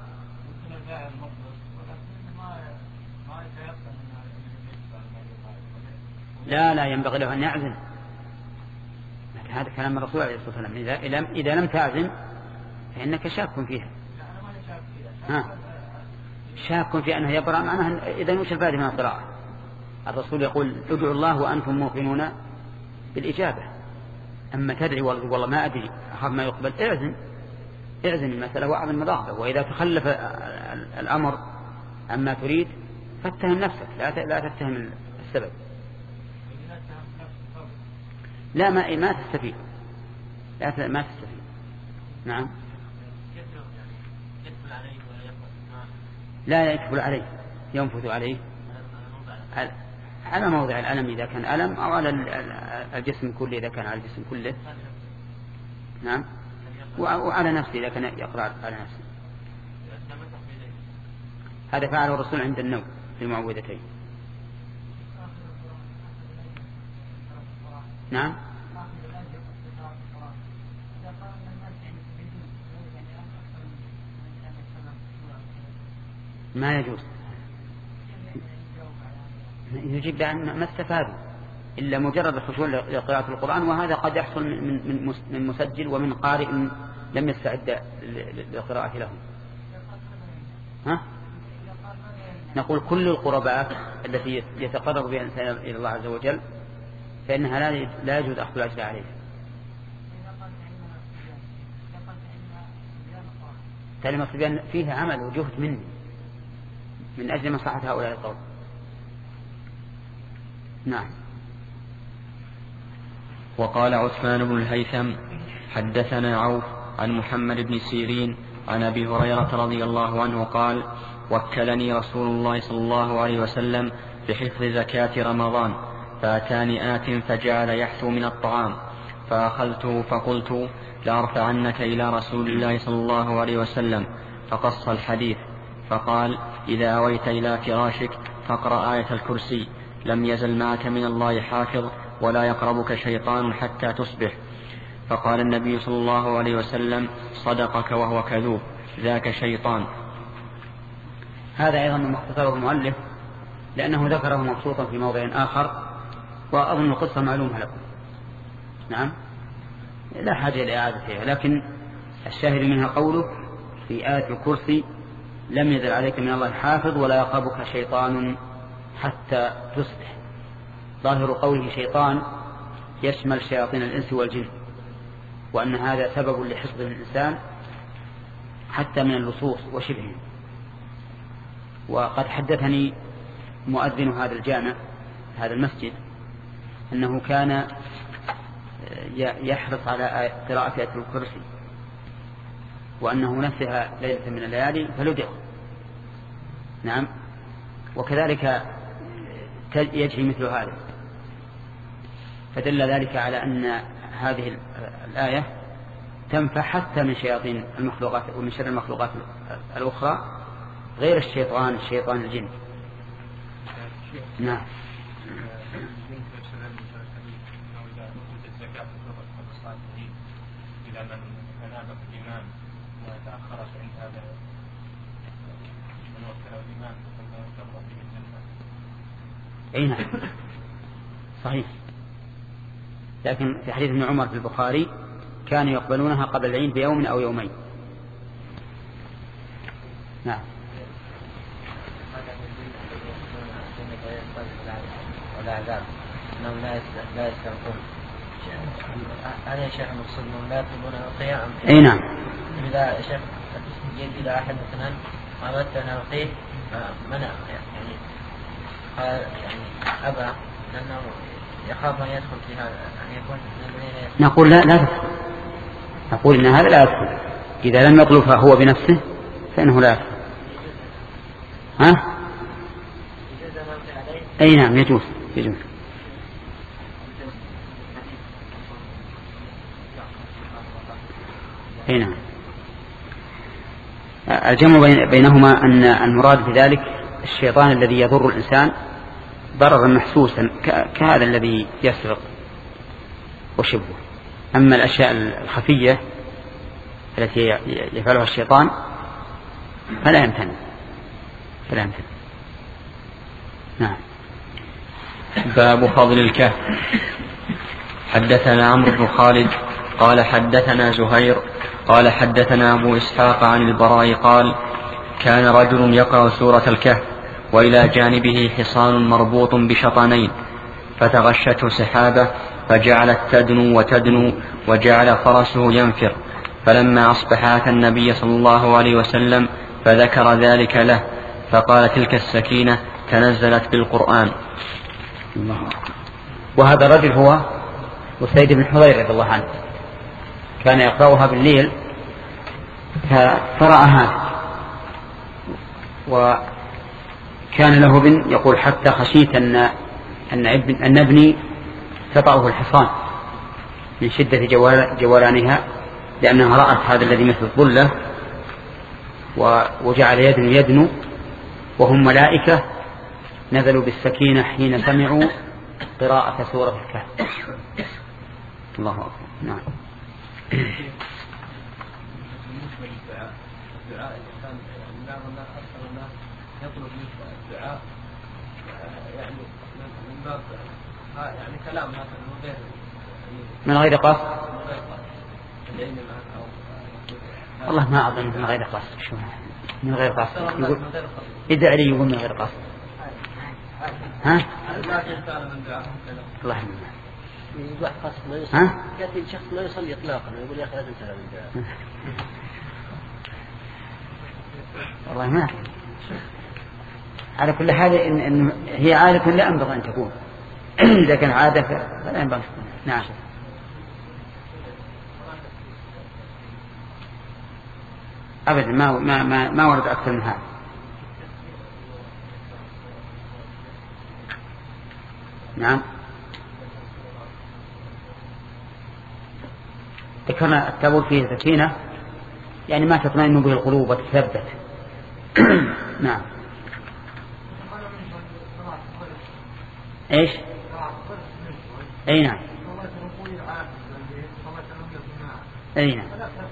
لا لا ينبغي له أن يعزم، هذا كلام الرسول عليه الصلاة والسلام، إذا إذا لم تعزم فإنك شاك فيها. ها شاك في أنه يقرأ معناه إذا وش الفائدة من القراءة؟ الرسول يقول ادعوا الله وأنتم موقنون بالإجابة، أما تدعي والله ما أدري أخاف ما يقبل، اعزم اعزم المسألة وأعظم مضاعفة، وإذا تخلف الأمر عما تريد فاتهم نفسك، لا لا تتهم السبب. لا ما ما تستفيد، لا ما تستفيد. نعم. لا يكفل عليه، ينفث عليه على موضع الألم إذا كان ألم، أو على الجسم كله إذا كان على الجسم كله. نعم. وعلى نفسه إذا كان يقرأ على نفسه. هذا فعله الرسول عند النوم في المعوذتين. نعم. ما يجوز، يجب أن ما استفادوا إلا مجرد الخشوع لقراءة القرآن، وهذا قد يحصل من من مسجل ومن قارئ لم يستعد للقراءة له. ها؟ نقول كل القربات التي يتقرب بها الإنسان إلى الله عز وجل فإنها لا يجوز أخذ الأجر عليها. تعلم الصبيان فيها عمل وجهد مني من أجل مصلحة هؤلاء القوم. نعم. وقال عثمان بن الهيثم حدثنا عوف عن محمد بن سيرين عن أبي هريرة رضي الله عنه قال وكلني رسول الله صلى الله عليه وسلم بحفظ زكاة رمضان، فأتاني آت فجعل يحثو من الطعام، فأخذته فقلت لأرفعنك إلى رسول الله صلى الله عليه وسلم، فقص الحديث فقال إذا أويت إلى فراشك فاقرأ آية الكرسي، لم يزل معك من الله حافظ ولا يقربك شيطان حتى تصبح. فقال النبي صلى الله عليه وسلم صدقك وهو كذوب، ذاك شيطان. هذا أيضا من مختصر المؤلف لأنه ذكره مبسوطا في موضع آخر، وأظن القصة معلومة لكم. نعم، لا حاجة لإعادتها، لكن الشاهد منها قوله في آية الكرسي لم يزل عليك من الله حافظ ولا يقربك شيطان حتى تصبح. ظاهر قوله شيطان يشمل شياطين الإنس والجن، وأن هذا سبب لحفظ الإنسان حتى من اللصوص وشبهه. وقد حدثني مؤذن هذا الجامع هذا المسجد أنه كان يحرص على قراءة آية الكرسي، وأنه نسها ليلة من الليالي فلدغ. نعم. وكذلك يجري مثل هذا، فدل ذلك على أن هذه الآية تنفع حتى من شياطين المخلوقات ومن شر المخلوقات الأخرى غير الشيطان الشيطان الجن. نعم. إذا من أناب في الإمام وتأخر عند هذا من وكله الإمام ثم يكبر به الجنة. أي نعم صحيح. لكن في حديث ابن عمر في البخاري كانوا يقبلونها قبل العيد بيوم أو يومين. نعم. والعذاب أنهم لا يسترقون. أنا يا شيخ المقصود أنهم لا يطلبون الرقية. أي نعم. إذا يا شيخ جئت إلى أحد مثلا أردت أن أرقيه منع يعني قال يعني أبى لأنه يخاف أن يدخل في هذا أن يكون نقول لا لا تدخل. نقول إن هذا لا يدخل. إذا لم يطلب فهو بنفسه فإنه لا يدخل. ها؟ أي نعم يجوز يجوز. أي نعم. الجمع بينهما أن المراد بذلك الشيطان الذي يضر الإنسان ضررا محسوسا كهذا الذي يسرق وشبه. أما الأشياء الخفية التي يفعلها الشيطان فلا يمتنع فلا يمتنع. نعم. باب فضل الكهف. حدثنا عمرو بن خالد قال حدثنا زهير قال حدثنا أبو إسحاق عن البراء قال كان رجل يقرأ سورة الكهف وإلى جانبه حصان مربوط بشطانين فتغشته سحابة فجعلت تدنو وتدنو وجعل فرسه ينفر، فلما أصبح أتى النبي صلى الله عليه وسلم فذكر ذلك له فقال تلك السكينة تنزلت بالقرآن. وهذا الرجل هو أسيد بن حضير رضي الله عنه، كان يقرأها بالليل فرأى هذا، وكان له ابن يقول حتى خشيت أن أن ابني تطأه الحصان من شدة جولانها، لأنها رأت هذا الذي مثل الظلة وجعل يدنو يدنو وهم ملائكة نزلوا بالسكينة حين سمعوا قراءة سورة الكهف. الله أكبر. نعم. يطلب منك الدعاء يعني من باب يعني كلام مثلا من غير قصد. والله ما أظن من غير قصد. شو من غير قصد؟ يقول إذا علي يقول من غير قصد. ها؟ الله يهديك. يقول قصد ما يصلي. يأتي شخص ما يصلي إطلاقا ويقول يا أخي لازم تلعب الدعاء. والله ما على كل حال إن, إن هي عادة لا ينبغي أن تكون. إذا كان عادة فلا ينبغي. نعم. أبدا ما ما ما, ما ورد أكثر من هذا. نعم. ذكرنا التابوت فيه سكينة يعني ما تطمئن به القلوب وتثبت. نعم. ايش؟ اي نعم. اي نعم.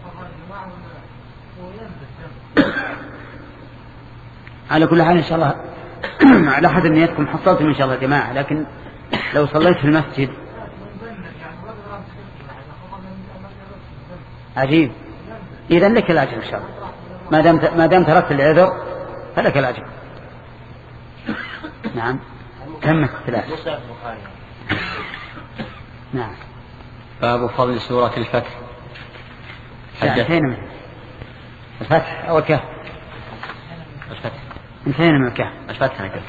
على كل حال ان شاء الله على حسب نيتكم حصلتم ان شاء الله جماعة، لكن لو صليت في المسجد عجيب إذن لك الأجر إن شاء الله، ما دام ما دام تركت العذر فلك الأجر. نعم. تمت الثلاث. نعم. باب فضل سورة الفتح. حدثنا الفتح أو الكهف؟ الفتح. انتهينا من الكهف. أشفتنا كهف.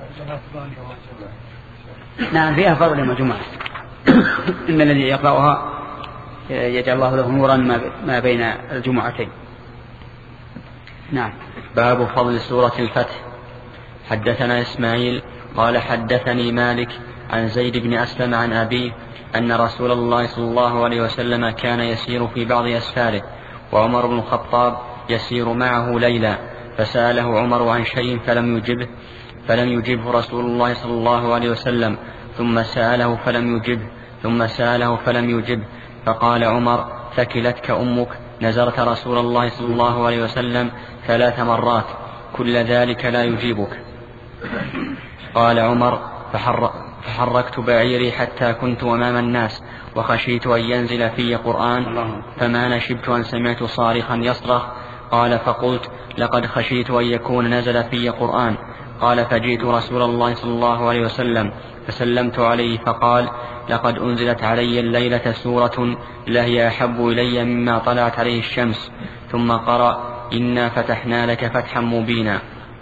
نعم فيها فضل يوم الجمعة. إن الذي يقرأها يجعل الله له نورا ما بين الجمعتين. نعم. باب فضل سورة الفتح. حدثنا إسماعيل قال حدثني مالك عن زيد بن أسلم عن أبيه أن رسول الله صلى الله عليه وسلم كان يسير في بعض أسفاره وعمر بن الخطاب يسير معه ليلا، فسأله عمر عن شيء فلم يجبه فلم يجبه رسول الله صلى الله عليه وسلم، ثم سأله فلم يجبه ثم سأله فلم يجبه، فقال عمر ثكلتك أمك، نزرت رسول الله صلى الله عليه وسلم ثلاث مرات كل ذلك لا يجيبك. قال عمر فحركت بعيري حتى كنت أمام الناس وخشيت أن ينزل في قرآن فما نشبت أن سمعت صارخا يصرخ. قال فقلت لقد خشيت أن يكون نزل في قرآن. قال فجئت رسول الله صلى الله عليه وسلم فسلمت عليه فقال لقد أنزلت علي الليلة سورة لهي أحب إلي مما طلعت عليه الشمس، ثم قرأ إنا فتحنا لك فتحا مبينا.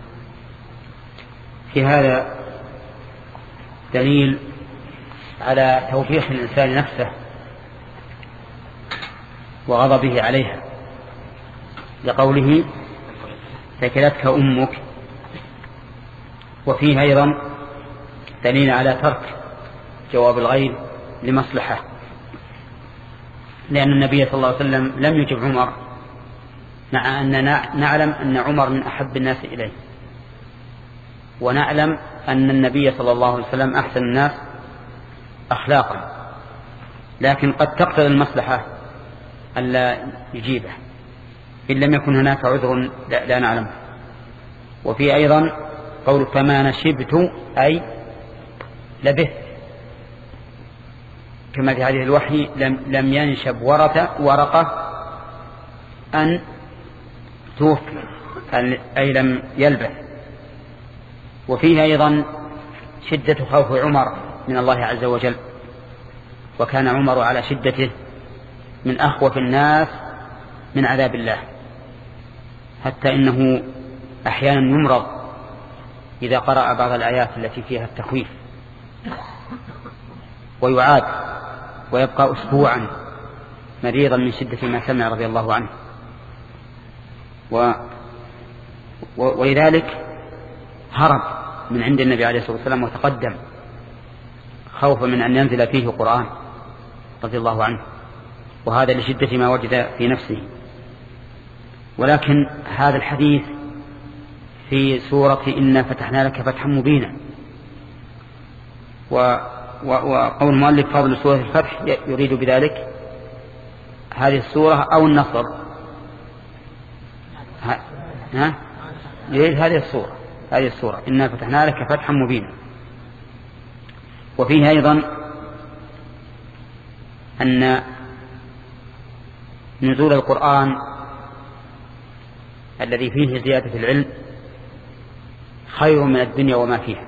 في هذا دليل على توبيخ الإنسان نفسه وغضبه عليها لقوله ثكلتك أمك، وفيه أيضا دليل على ترك جواب الغيب لمصلحة، لأن النبي صلى الله عليه وسلم لم يجب عمر مع أننا نعلم أن عمر من أحب الناس إليه، ونعلم أن النبي صلى الله عليه وسلم أحسن الناس أخلاقا، لكن قد تقتضي المصلحة ألا يجيبه إن لم يكن هناك عذر لا نعلمه. وفي أيضا قول فما نشبت أي لبث، كما في هذه الوحي لم, لم ينشب ورقة, ورقة أن توفي أي لم يلبث. وفيه أيضا شدة خوف عمر من الله عز وجل، وكان عمر على شدته من أخوف الناس من عذاب الله، حتى إنه أحيانا يمرض إذا قرأ بعض الآيات التي فيها التخويف، ويعاد ويبقى أسبوعا مريضا من شدة ما سمع رضي الله عنه. و... و... ولذلك هرب من عند النبي عليه الصلاة والسلام وتقدم خوفا من أن ينزل فيه قرآن رضي الله عنه، وهذا لشدة ما وجد في نفسه. ولكن هذا الحديث في سورة إنا فتحنا لك فتحا مبينا، و... و... وقول المؤلف فضل سورة الفتح يريد بذلك هذه السورة أو النصر، ها؟ ها؟ يريد هذه السورة هذه السورة إنا فتحنا لك فتحا مبينا. وفيه أيضا أن نزول القرآن الذي فيه زيادة العلم خير من الدنيا وما فيها،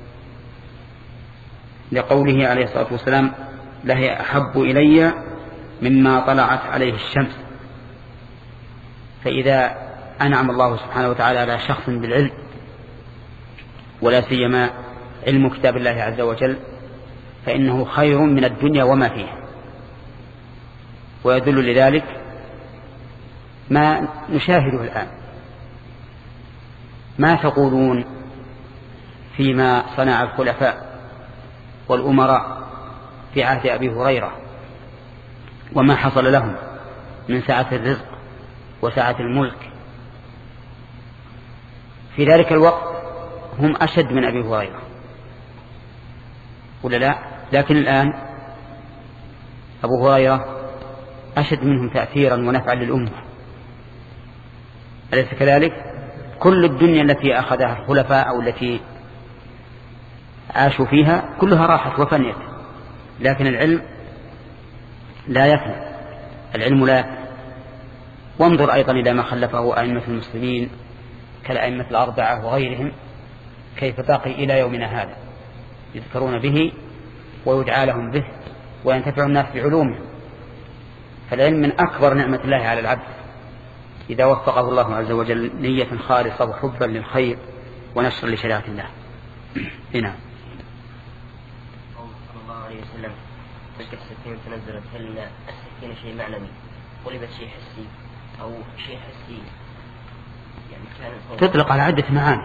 لقوله عليه الصلاة والسلام لهي أحب إلي مما طلعت عليه الشمس. فإذا أنعم الله سبحانه وتعالى على شخص بالعلم، ولا سيما علم كتاب الله عز وجل، فإنه خير من الدنيا وما فيها. ويدل لذلك ما نشاهده الآن. ما تقولون فيما صنع الخلفاء والأمراء في عهد أبي هريرة وما حصل لهم من سعة الرزق وسعة الملك؟ في ذلك الوقت هم أشد من أبي هريرة ولا لا؟ لكن الآن أبو هريرة أشد منهم تأثيرا ونفعا للأمة، أليس كذلك؟ كل الدنيا التي أخذها الخلفاء أو التي عاشوا فيها كلها راحت وفنيت، لكن العلم لا يفنى، العلم لا يفنى. وانظر أيضا إلى ما خلفه أئمة المسلمين كالأئمة الأربعة وغيرهم، كيف باقي إلى يومنا هذا يذكرون به ويدعى لهم به وينتفع الناس بعلومه. فالعلم من أكبر نعمة الله على العبد إذا وفقه الله عز وجل نية خالصة وحبا للخير ونشر لشريعة الله. هنا صلى الله عليه وسلم تلك السكينة تنزلت، هل السكينة شيء معنوي قلبت شيء حسي أو شيء حسي يعني كان تطلق على عدة معاني،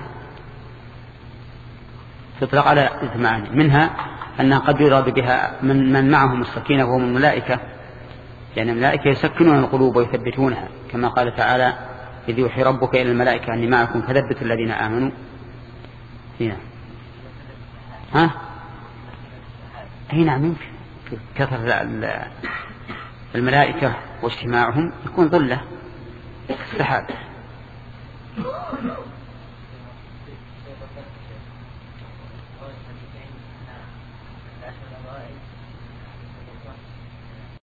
تطلق على عدة معاني، منها أنها قد يراد بها من, من معهم السكينة وهم الملائكة، يعني الملائكة يسكنون القلوب ويثبتونها كما قال تعالى إذ يوحي ربك إلى الملائكة أني معكم فثبتوا الذين آمنوا. هنا ها هنا ممكن كثر الملائكة واجتماعهم يكون ظلة السحاب.